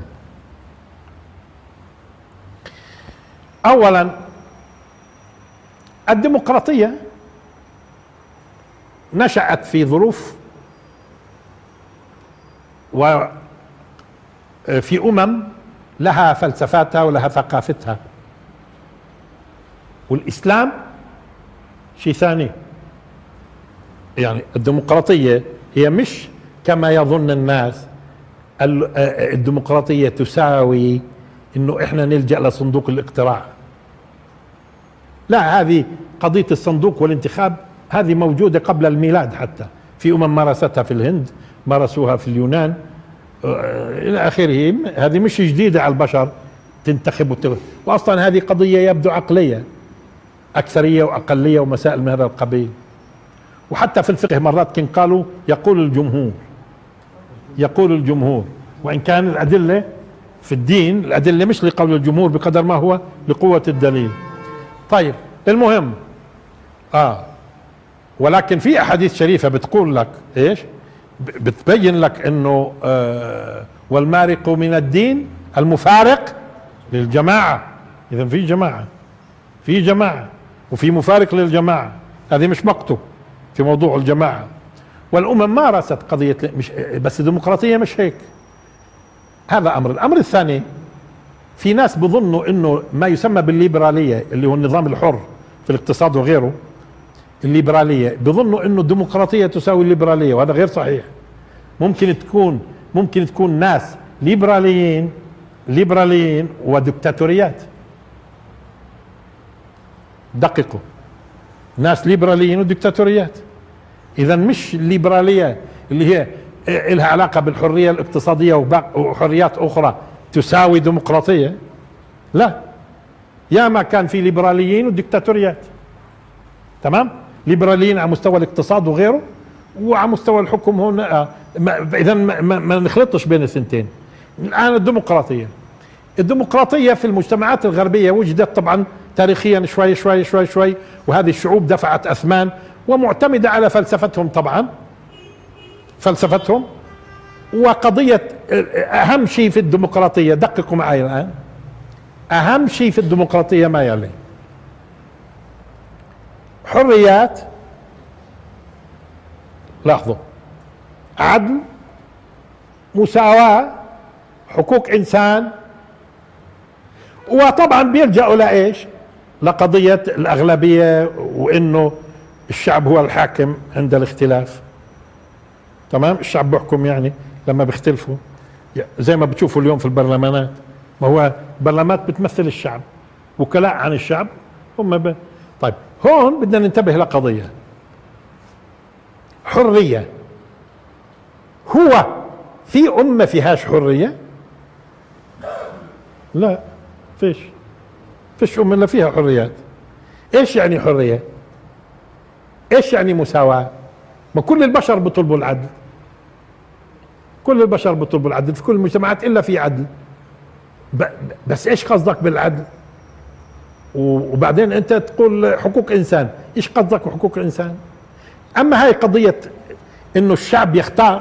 أولا الديمقراطية نشأت في ظروف وفي أمم لها فلسفاتها ولها ثقافتها، والإسلام شيء ثاني. يعني الديمقراطية هي مش كما يظن الناس الديمقراطية تساوي انه احنا نلجأ لصندوق الاقتراع. لا، هذه قضية الصندوق والانتخاب هذه موجودة قبل الميلاد، حتى في أمم مارستها في الهند، مارسوها في اليونان إلى آخره. هذه مش جديدة على البشر تنتخب وتغ... وأصلا هذه قضية يبدو عقلية، أكثرية وأقلية ومسائل من هذا القبيل. وحتى في الفقه مرات كان قالوا يقول الجمهور، يقول الجمهور، وإن كان الأدلة في الدين الأدلة مش لقول الجمهور بقدر ما هو لقوة الدليل. طيب المهم آه ولكن في أحاديث شريفة بتقول لك إيش؟ بتبين لك إنه آه والمارق من الدين المفارق للجماعة. إذا في جماعة، في جماعة وفي مفارق للجماعة، هذه مش مقته في موضوع الجماعة. والأمم مارست قضية مش بس الديمقراطية مش هيك. هذا أمر. الأمر الثاني، في ناس بظنوا إنه ما يسمى بالليبرالية اللي هو النظام الحر في الاقتصاد وغيره، الليبرالية بظنوا إنه الديمقراطية تساوي الليبرالية، وهذا غير صحيح. ممكن تكون ممكن تكون ناس ليبراليين ليبراليين ودكتاتوريات. دققوا، ناس ليبراليين ودكتاتوريات. إذا مش الليبرالية اللي هي لها علاقة بالحرية الاقتصادية وحريات أخرى تساوي ديمقراطية، لا، يا ما كان في ليبراليين ودكتاتوريات. تمام؟ ليبراليين على مستوى الاقتصاد وغيره، وعلى مستوى الحكم هون. إذا ما, ما, ما نخلطش بين الثنتين. الآن الديمقراطية الديمقراطية في المجتمعات الغربية وجدت طبعا تاريخيا شوي شوي شوي شوي، وهذه الشعوب دفعت أثمان ومعتمدة على فلسفتهم. طبعا فلسفتهم. وقضية أهم شيء في الديمقراطية، دققوا معي الآن، أهم شيء في الديمقراطية ما يلي: حريات، لاحظوا، عدل، مساواة، حقوق إنسان. وطبعا بيلجأوا لإيش؟ لقضية الأغلبية، وإنه الشعب هو الحاكم عند الاختلاف. تمام؟ الشعب بيحكم، يعني لما بيختلفوا زي ما بتشوفوا اليوم في البرلمانات، ما هو البرلمانات بتمثل الشعب، وكلاء عن الشعب هم ب... طيب هون بدنا ننتبه لقضية حرية. هو في أمة فيهاش حرية؟ لا، فيش فيش أمة إلا فيها حريات. إيش يعني حرية؟ إيش يعني مساواة؟ ما كل البشر بيطلبوا العدل، كل البشر بيطلبوا العدل في كل المجتمعات إلا في عدل. بس إيش قصدك بالعدل؟ وبعدين انت تقول حقوق انسان، ايش قصدك بحقوق الانسان؟ اما هاي قضية انه الشعب يختار،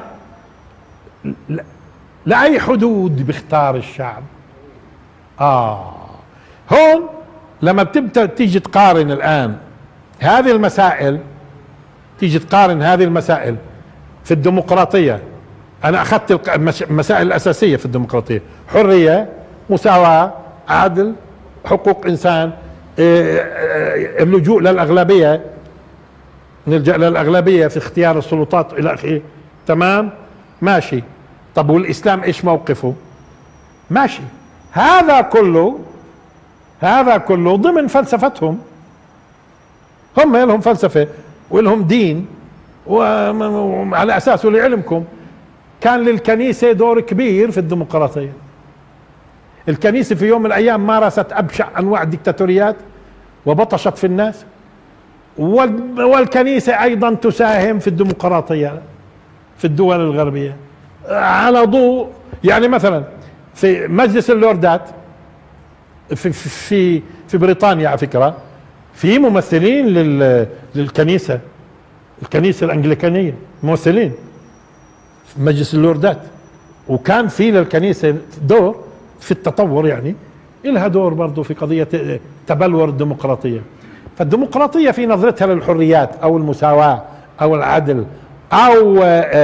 لأي حدود بيختار الشعب؟ اه هون لما بتبدأ تيجي تقارن الآن هذه المسائل، تيجي تقارن هذه المسائل في الديمقراطية. أنا أخذت المسائل الأساسية في الديمقراطية: حرية، مساواة، عدل، حقوق إنسان، اللجوء للأغلبية، نلجأ للأغلبية في اختيار السلطات إلى آخره. تمام، ماشي. طب والإسلام إيش موقفه؟ ماشي. هذا كله هذا كله ضمن فلسفتهم. هم لهم فلسفة ولهم دين، وعلى أساسه لعلمكم كان للكنيسة دور كبير في الديمقراطية. الكنيسة في يوم من الأيام مارست أبشع أنواع الدكتاتوريات وبطشت في الناس، والكنيسة أيضا تساهم في الديمقراطية في الدول الغربية على ضوء، يعني مثلا في مجلس اللوردات في في في بريطانيا على فكرة في ممثلين للكنيسة، الكنيسة الأنجليكانية ممثلين في مجلس اللوردات، وكان في للكنيسة دور في التطور، يعني إلها دور برضو في قضية تبلور الديمقراطية. فالديمقراطية في نظرتها للحريات أو المساواة أو العدل أو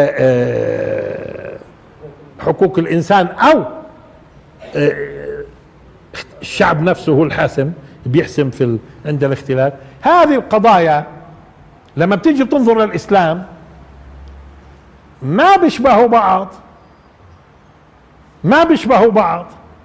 حقوق الإنسان أو الشعب نفسه هو الحاسم، بيحسم في ال... عند الاختلاف. هذه القضايا لما بتيجي تنظر للإسلام ما بيشبهوا بعض، ما بيشبهوا بعض.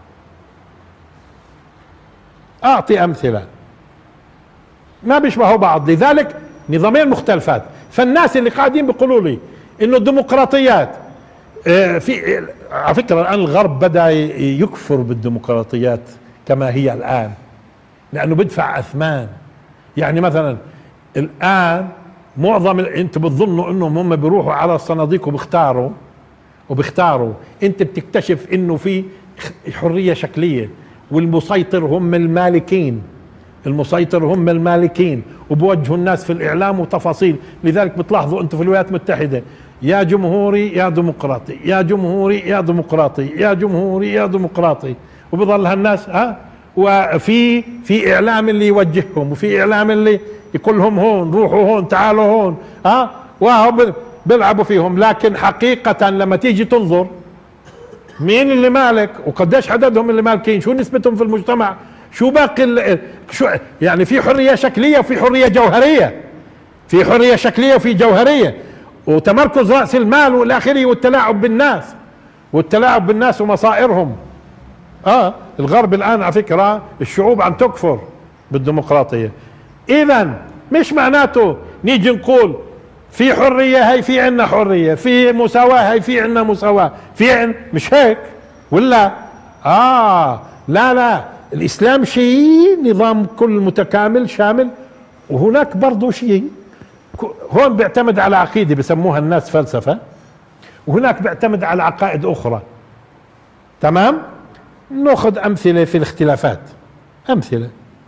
أعطي أمثلة، ما بيشبهوا بعض. لذلك نظامين مختلفات. فالناس اللي قاعدين بيقولوا لي إنه الديمقراطيات في، على فكرة الآن الغرب بدأ يكفر بالديمقراطيات كما هي الآن، لأنه بدفع أثمان. يعني مثلا الآن معظم انت بتظنوا انهم هم بيروحوا على الصناديق وبيختاروا وبيختاروا انت بتكتشف انه في حرية شكلية، والمسيطر هم المالكين، المسيطر هم المالكين، وبوجهوا الناس في الإعلام وتفاصيل. لذلك بتلاحظوا انتم في الولايات المتحدة يا جمهوري يا ديمقراطي، يا جمهوري يا ديمقراطي، يا جمهوري يا ديمقراطي، وبظل هالناس ها. وفي في اعلام اللي يوجههم، وفي اعلام اللي يقول لهم هون روحوا هون تعالوا هون ها، وهم بيلعبوا فيهم. لكن حقيقة لما تيجي تنظر مين اللي مالك وقديش عددهم اللي مالكين، شو نسبتهم في المجتمع، شو باقي شو يعني. في حرية شكلية وفي حرية جوهرية، في حرية شكلية وفي جوهرية، وتمركز رأس المال والآخري، والتلاعب بالناس والتلاعب بالناس ومصائرهم. اه الغرب الآن على فكرة الشعوب عم تكفر بالديمقراطية. إذا مش معناته نيجي نقول في حرية هي في عنا حرية، في مساواة هي في عنا مساواة، في عن مش هيك ولا اه لا لا. الإسلام شيء نظام كل متكامل شامل، وهناك برضو شيء هون بيعتمد على عقيدة بسموها الناس فلسفة، وهناك بيعتمد على عقائد أخرى. تمام. ناخذ أمثلة في الاختلافات. أمثلة: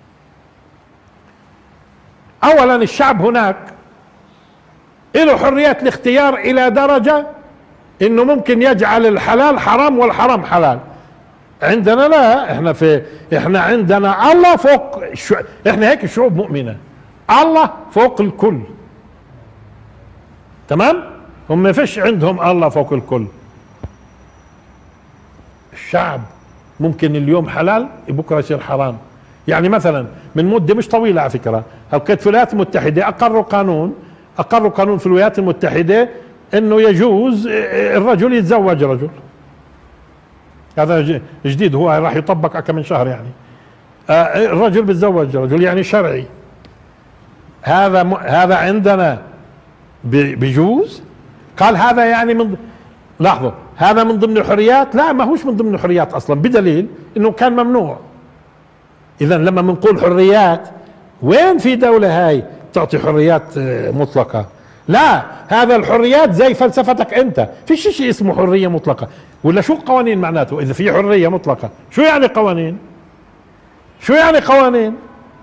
أولا الشعب هناك له حرية الاختيار إلى درجة إنه ممكن يجعل الحلال حرام والحرام حلال. عندنا لا، احنا في احنا عندنا الله فوق الشع... احنا هيك الشعوب مؤمنة، الله فوق الكل. تمام. هم ما فيش عندهم الله فوق الكل. الشعب ممكن اليوم حلال بكره يصير حرام. يعني مثلا من مده مش طويله على فكره، كانت في الولايات المتحده اقروا قانون اقروا قانون في الولايات المتحده انه يجوز الرجل يتزوج رجل. هذا جديد، هو راح يطبق كم من شهر. يعني الرجل بيتزوج رجل يعني شرعي. هذا م... هذا عندنا بيجوز. قال هذا يعني من لاحظوا هذا من ضمن الحريات. لا، ما هوش من ضمن الحريات اصلا، بدليل انه كان ممنوع. اذا لما بنقول حريات، وين في دولة هاي تعطي حريات مطلقة؟ لا، هذا الحريات زي فلسفتك انت، في شيء اسمه حرية مطلقة. ولا شو قوانين معناته؟ اذا في حرية مطلقة شو يعني قوانين؟ شو يعني قوانين؟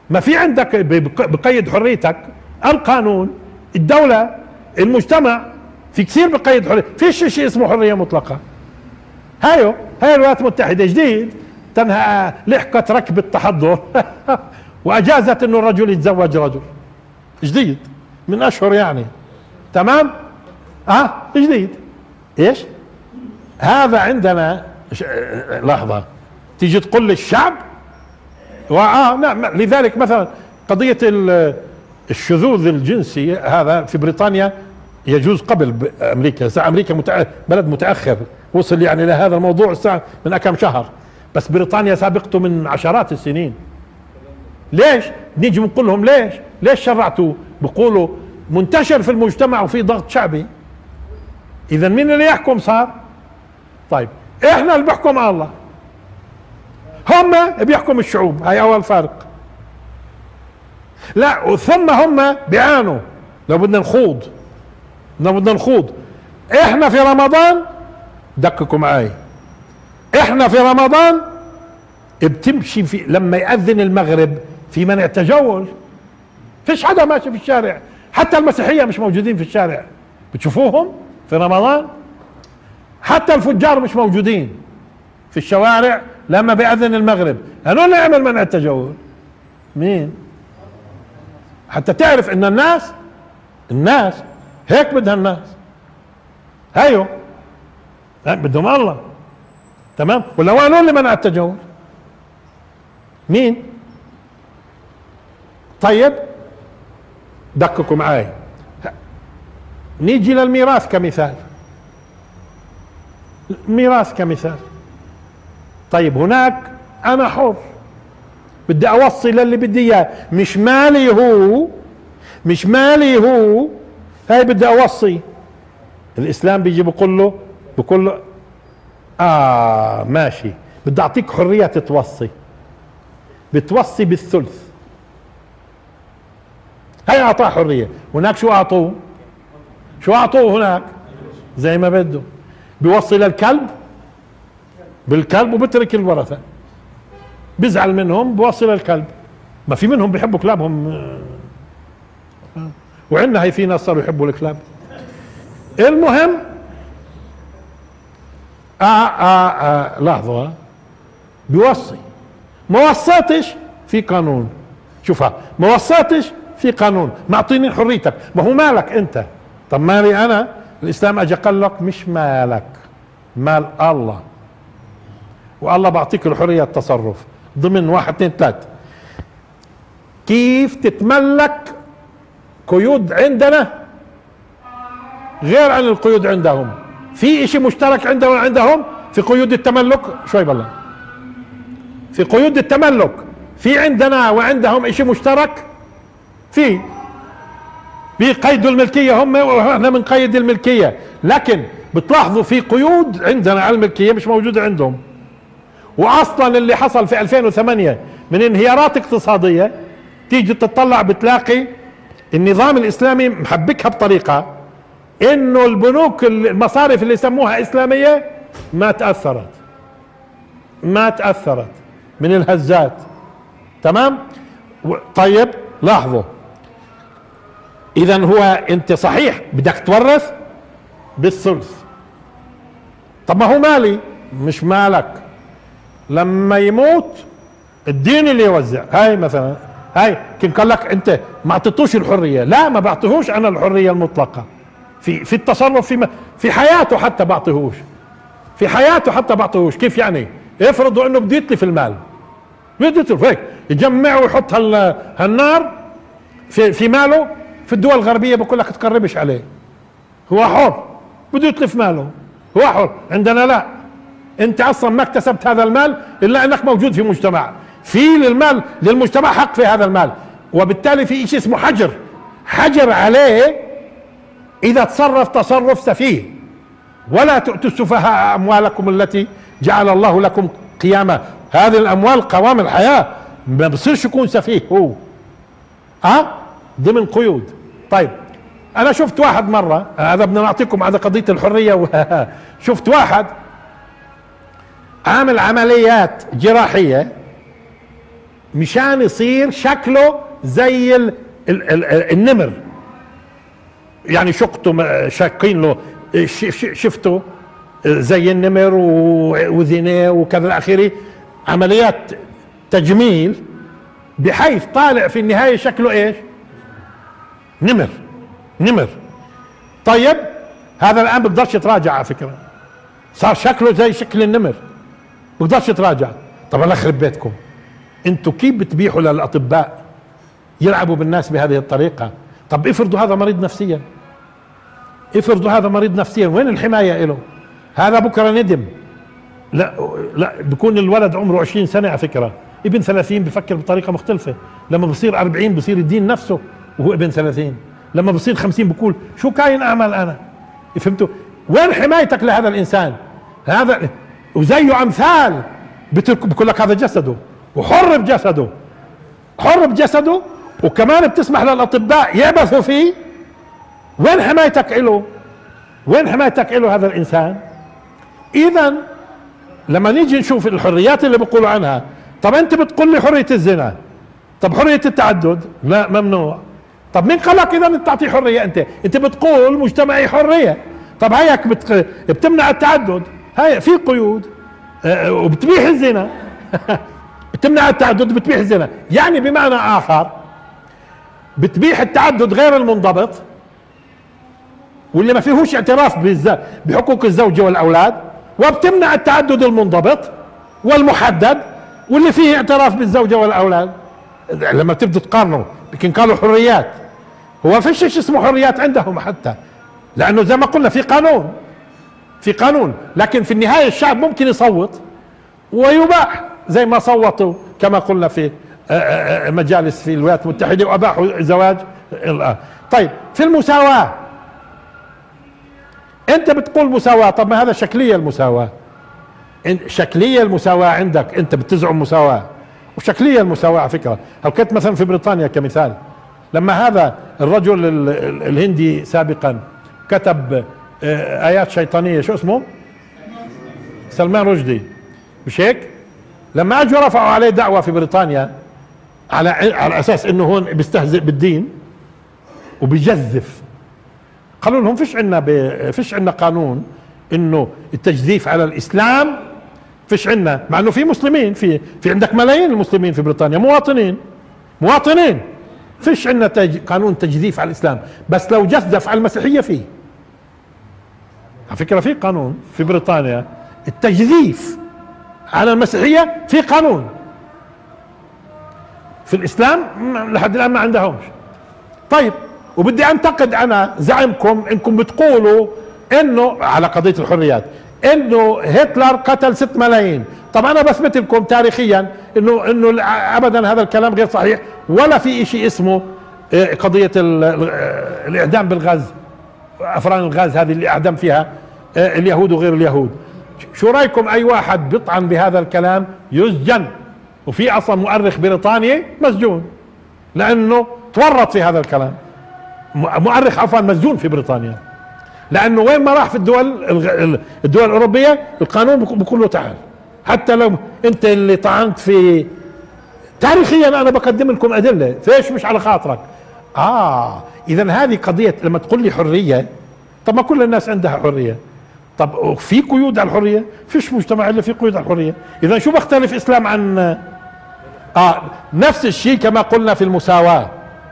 ما في عندك بقيد حريتك القانون، الدولة، المجتمع، في كثير بقيد حرية. فيش شيء اسمه حرية مطلقة. هايو هاي الولايات المتحدة جديد تنهى لحقت ركب التحضر واجازت انه الرجل يتزوج رجل جديد من اشهر يعني. تمام. اه جديد. ايش هذا عندنا؟ لحظة تيجي تقول للشعب وآه نعم. لذلك مثلا قضية الشذوذ الجنسي هذا في بريطانيا يجوز قبل امريكا. ساعة امريكا متأ... بلد متاخر، وصل يعني لهذا الموضوع الساعة من كم شهر، بس بريطانيا سابقته من عشرات السنين. ليش؟ نيجي بنقول لهم ليش؟ ليش شرعتوا؟ بقولوا منتشر في المجتمع وفي ضغط شعبي. اذا مين اللي يحكم صار؟ طيب احنا اللي بيحكم الله، هم بيحكم الشعوب. هاي اول فرق. لا وثم هم بيعانوا. لو بدنا نخوض لو بدنا نخوض احنا في رمضان، دققوا معي، احنا في رمضان بتمشي في لما يأذن المغرب في منع تجول. فيش حدا ماشي في الشارع، حتى المسيحية مش موجودين في الشارع. بتشوفوهم في رمضان؟ حتى الفجار مش موجودين في الشوارع لما بيأذن المغرب. هنقول له يعمل منع التجول مين؟ حتى تعرف ان الناس الناس هيك بدها الناس. هيو بدهم الله. تمام. ولا قالوا لي منع التجول مين؟ طيب دققوا معي، نيجي للميراث كمثال. الميراث كمثال. طيب هناك انا حر، بدي اوصي للي بدي اياه، مش مالي هو مش مالي هو هاي بدي اوصي. الاسلام بيجي بقول له بقول له اه ماشي، بدي اعطيك حرية تتوصي، بتوصي بالثلث. هاي اعطاه حرية. هناك شو اعطوه؟ شو اعطوه هناك؟ زي ما بده. بيوصي للكلب بالكلب وبترك الورثة، بيزعل منهم بوصي للكلب. ما في منهم بيحبوا كلابهم، وعندنا هي في ناس صاروا يحبوا الكلاب. المهم آه آه آه لاحظوا، بيوصي. ما وصيتش في قانون. شوفها، ما وصيتش في قانون، معطيني حريتك. ما هو مالك انت. طب مالي انا؟ الاسلام اجى قال لك مش مالك، مال الله، والله بعطيك الحرية التصرف ضمن واحد اثنين ثلاث. كيف تتملك قيود عندنا غير عن القيود عندهم؟ في اشي مشترك عندنا وعندهم في قيود التملك. شوي بالله، في قيود التملك في عندنا وعندهم اشي مشترك. في في قيد الملكية هم واحنا بنقيد الملكية، لكن بتلاحظوا في قيود عندنا على الملكية مش موجودة عندهم. واصلا اللي حصل في ألفين وثمانية من انهيارات اقتصادية، تيجي تطلع بتلاقي النظام الاسلامي محبكها بطريقة انه البنوك المصارف اللي يسموها اسلامية ما تأثرت ما تأثرت من الهزات. تمام. طيب لاحظوا، اذا هو انت صحيح بدك تورث بالثلث. طب ما هو مالي. مش مالك. لما يموت الدين اللي يوزع. هاي مثلا هاي كان قال لك انت ما اعطيتوش الحرية. لا، ما بعطيهوش انا الحرية المطلقة في في التصرف في في حياته، حتى بعطيهوش في حياته حتى بعطيهوش. كيف يعني؟ افرضوا انه بده يتلف المال، بده يتلف هيك يجمعه ويحط هال هالنار في في ماله. في الدول الغربية بقول لك تقربش عليه، هو حر، بده يتلف ماله، هو حر. عندنا لا، انت اصلا ما اكتسبت هذا المال الا انك موجود في مجتمع، في للمال للمجتمع حق في هذا المال، وبالتالي في شيء اسمه حجر حجر عليه اذا تصرف تصرف سفيه. ولا تؤتوا السفهاء اموالكم التي جعل الله لكم قياما. هذه الاموال قوام الحياة، ما بصيرش يكون سفيه هو اه ضمن قيود. طيب انا شفت واحد مرة، هذا بدنا نعطيكم هذا قضية الحرية و... شفت واحد عامل عمليات جراحية مشان يصير شكله زي ال ال ال النمر، يعني شقته شاكين له شفته زي النمر وذنيه وكذا اخره، عمليات تجميل بحيث طالع في النهايه شكله ايش؟ نمر نمر. طيب هذا الان بقدرش يتراجع على فكره، صار شكله زي شكل النمر بقدرش يتراجع. طب الله يخرب بيتكم، انتوا كيف بتبيحوا للاطباء يلعبوا بالناس بهذه الطريقه؟ طب افرضوا هذا مريض نفسيا، افرضوا هذا مريض نفسيا، وين الحمايه له؟ هذا بكره ندم. لا لا بيكون الولد عمره عشرين سنه على فكره، ابن ثلاثين بفكر بطريقه مختلفه، لما بصير أربعين بصير الدين نفسه وهو ابن ثلاثين، لما بصير خمسين بقول شو كاين اعمل انا؟ فهمتوا؟ وين حمايتك لهذا الانسان؟ هذا وزيه امثال بقول لك هذا جسده وحر بجسده، حر بجسده، وكمان بتسمح للاطباء يعبثوا فيه. وين حمايتك له؟ وين حمايتك له هذا الانسان؟ اذا لما نيجي نشوف الحريات اللي بيقولوا عنها، طب انت بتقول لي حرية الزنا، طب حرية التعدد لا ممنوع. طب مين قال لك اذا انت تعطيه حرية؟ انت انت بتقول مجتمعي حرية، طب هيك بت... بتمنع التعدد، هي في قيود اه وبتبيح الزنا بتمنع التعدد بتبيح الزنا، يعني بمعنى اخر بتبيح التعدد غير المنضبط واللي ما فيهوش اعتراف بحقوق الزوجة والاولاد، وبتمنع التعدد المنضبط والمحدد واللي فيه اعتراف بالزوجة والاولاد. لما تبدوا تقارنوا، لكن قالوا حريات، هو فيش شيء اسمه حريات عندهم حتى، لانه زي ما قلنا في قانون، في قانون، لكن في النهاية الشعب ممكن يصوت ويباح زي ما صوتوا كما قلنا في مجالس في الولايات المتحدة واباحوا زواج. طيب في المساواة، انت بتقول مساواة، طب ما هذا شكلية المساواة، شكلية المساواة عندك انت بتزعم مساواة، وشكلية المساواة على فكرة. او كنت مثلا في بريطانيا كمثال، لما هذا الرجل الهندي سابقا كتب ايات شيطانية، شو اسمه؟ سلمان رشدي، مش هيك؟ لما اجوا رفعوا عليه دعوة في بريطانيا على على اساس انه هون بيستهزئ بالدين وبيجذف، قالوا لهم فيش عندنا فيش عندنا قانون انه التجذيف على الاسلام، فيش عندنا، مع انه في مسلمين، في في عندك ملايين المسلمين في بريطانيا مواطنين مواطنين، فيش عندنا تج... قانون تجذيف على الاسلام، بس لو جذف على المسيحية فيه. على فكرة في قانون في بريطانيا التجذيف على المسيحية، في قانون. في الاسلام لحد الان ما عندهمش. طيب وبدي انتقد انا زعمكم انكم بتقولوا انه على قضية الحريات انه هتلر قتل ست ملايين، طب انا بثبت لكم تاريخيا انه انه ابدا هذا الكلام غير صحيح، ولا في شيء اسمه قضية الاعدام بالغاز، افران الغاز هذه اللي اعدم فيها اليهود وغير اليهود. شو رايكم اي واحد بيطعن بهذا الكلام يسجن، وفي اصلا مؤرخ بريطاني مسجون لانه تورط في هذا الكلام، مؤرخ عفوا مسجون في بريطانيا، لانه وين ما راح في الدول الدول الاوروبيه القانون بيقول له تعال، حتى لو انت اللي طعنت في تاريخيا انا بقدم لكم ادله، فيش مش على خاطرك. اه اذا هذه قضيه لما تقول لي حريه، طب ما كل الناس عندها حريه، طب في قيود على الحريه؟ فيش مجتمع الا في قيود على الحريه. اذا شو بختلف اسلام عن اه نفس الشيء كما قلنا في المساواه.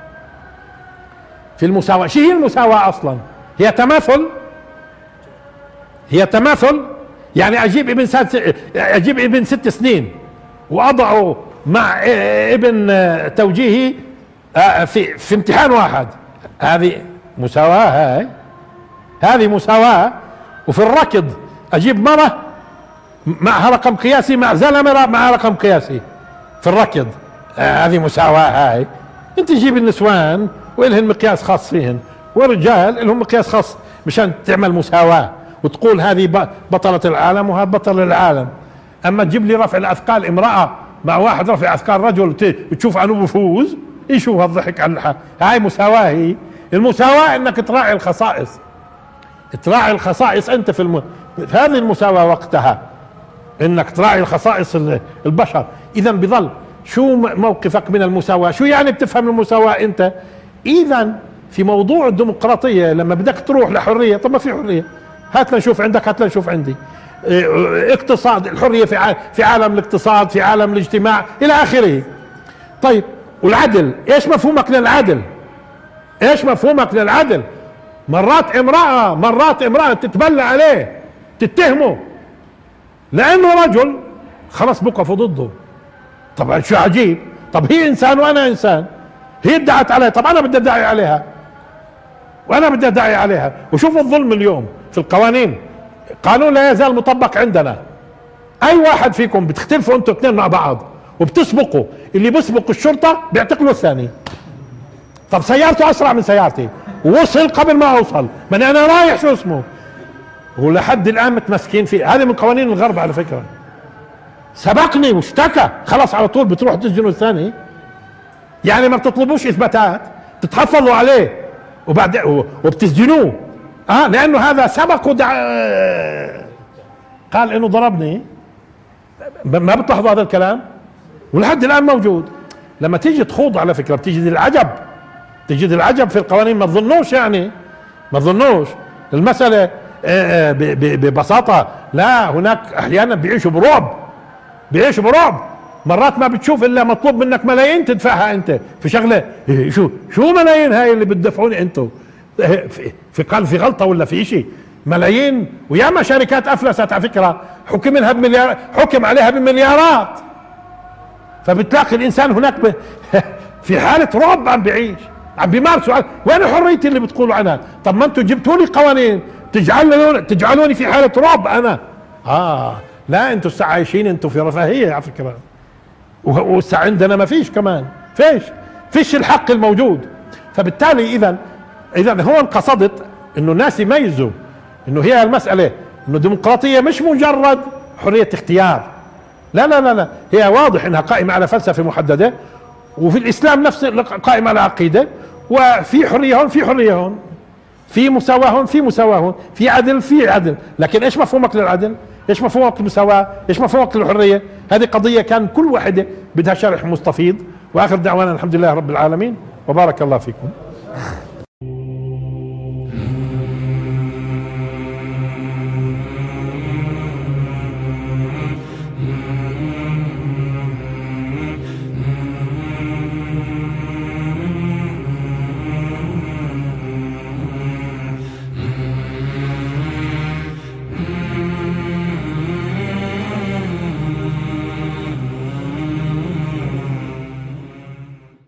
في المساواة، شو هي المساواة اصلا؟ هي تماثل، هي تماثل، يعني اجيب ابن ست اجيب ابن ست سنين واضعه مع ابن توجيهي في في امتحان واحد، هذه مساواة، هاي هذه مساواة. وفي الركض اجيب مرة معها رقم قياسي مع زلمة معها رقم قياسي في الركض، هذه مساواة. هاي انت تجيب النسوان وإلهن مقياس خاص فيهن، والرجال لهم مقياس خاص مشان تعمل مساواة وتقول هذه بطلة العالم وهذا بطل العالم. اما تجيب لي رفع الاثقال امرأة مع واحد رفع اثقال رجل وتشوف عنه بفوز، ايش هو هالضحك على الحق؟ هاي مساواة. هي المساواة انك تراعي الخصائص، تراعي الخصائص انت في الم... هذه المساواة وقتها انك تراعي الخصائص البشر. اذا بظل شو موقفك من المساواة؟ شو يعني بتفهم المساواة انت؟ اذا في موضوع الديمقراطية لما بدك تروح لحرية، طب ما في حرية، هات لنشوف عندك، هات لنشوف عندي. اقتصاد، الحرية في في عالم الاقتصاد، في عالم الاجتماع الى اخره. طيب والعدل، ايش مفهومك للعدل؟ ايش مفهومك للعدل؟ مرات امرأة مرات امرأة تتبلى عليه، تتهمه لانه رجل، خلاص بوقفوا ضده. طبعا شو عجيب، طب هي انسان وانا انسان، هي ادعت علي، طب انا بدي ادعي عليها، وانا بدي ادعي عليها. وشوفوا الظلم اليوم في القوانين، قانون لا يزال مطبق عندنا. اي واحد فيكم بتختلفوا انتوا اثنين مع بعض وبتسبقوا، اللي بيسبق الشرطة بيعتقلوا الثاني. طب سيارته اسرع من سيارتي ووصل قبل ما اوصل، من انا رايح شو اسمه، ولحد الان متمسكين فيه. هذه من قوانين الغرب على فكرة. سبقني واشتكى، خلاص على طول بتروح تسجنوا الثاني. يعني ما بتطلبوش اثباتات، تتحفظوا عليه وبعد وبتسجنوه، اه لانه هذا سبق ودع... قال انه ضربني. ما بتلاحظوا هذا الكلام؟ ولحد الان موجود. لما تيجي تخوض على فكرة بتجد العجب، تجد العجب في القوانين. ما تظنوش يعني ما تظنوش المسألة ببساطة، لا، هناك احيانا بيعيشوا برعب، بيعيشوا برعب. مرات ما بتشوف الا مطلوب منك ملايين تدفعها انت في شغله. شو شو ملايين هاي اللي بتدفعوني انتم؟ في قال في غلطه ولا في شيء؟ ملايين. وياما شركات افلست على فكره، حكم لها بمليار، حكم عليها بمليارات. فبتلاقي الانسان هناك ب... في حاله رعب عم بيعيش، عم بيمارسوا. وين حريتي اللي بتقولوا عنها؟ طب ما انتم جبتوا لي قوانين تجعلوني تجعلوني في حاله رعب انا. اه لا، انتم لسه عايشين انتم في رفاهيه على فكره، ولسه عندنا ما فيش كمان، فيش فيش الحق الموجود. فبالتالي اذا اذا هون قصدت انه الناس يميزوا انه هي المساله انه الديمقراطيه مش مجرد حريه اختيار، لا لا لا لا، هي واضح انها قائمه على فلسفه محدده، وفي الاسلام نفس قائمه على عقيده، وفي حريه هون، في حريه هون، في مساواه هون، في مساواه هون، في عدل، في عدل. لكن ايش مفهومك للعدل؟ ايش مفهومك للمساواه؟ ايش مفهومك للحريه؟ هذه قضيه كان كل واحده بدها شرح مستفيض. واخر دعوانا الحمد لله رب العالمين، وبارك الله فيكم.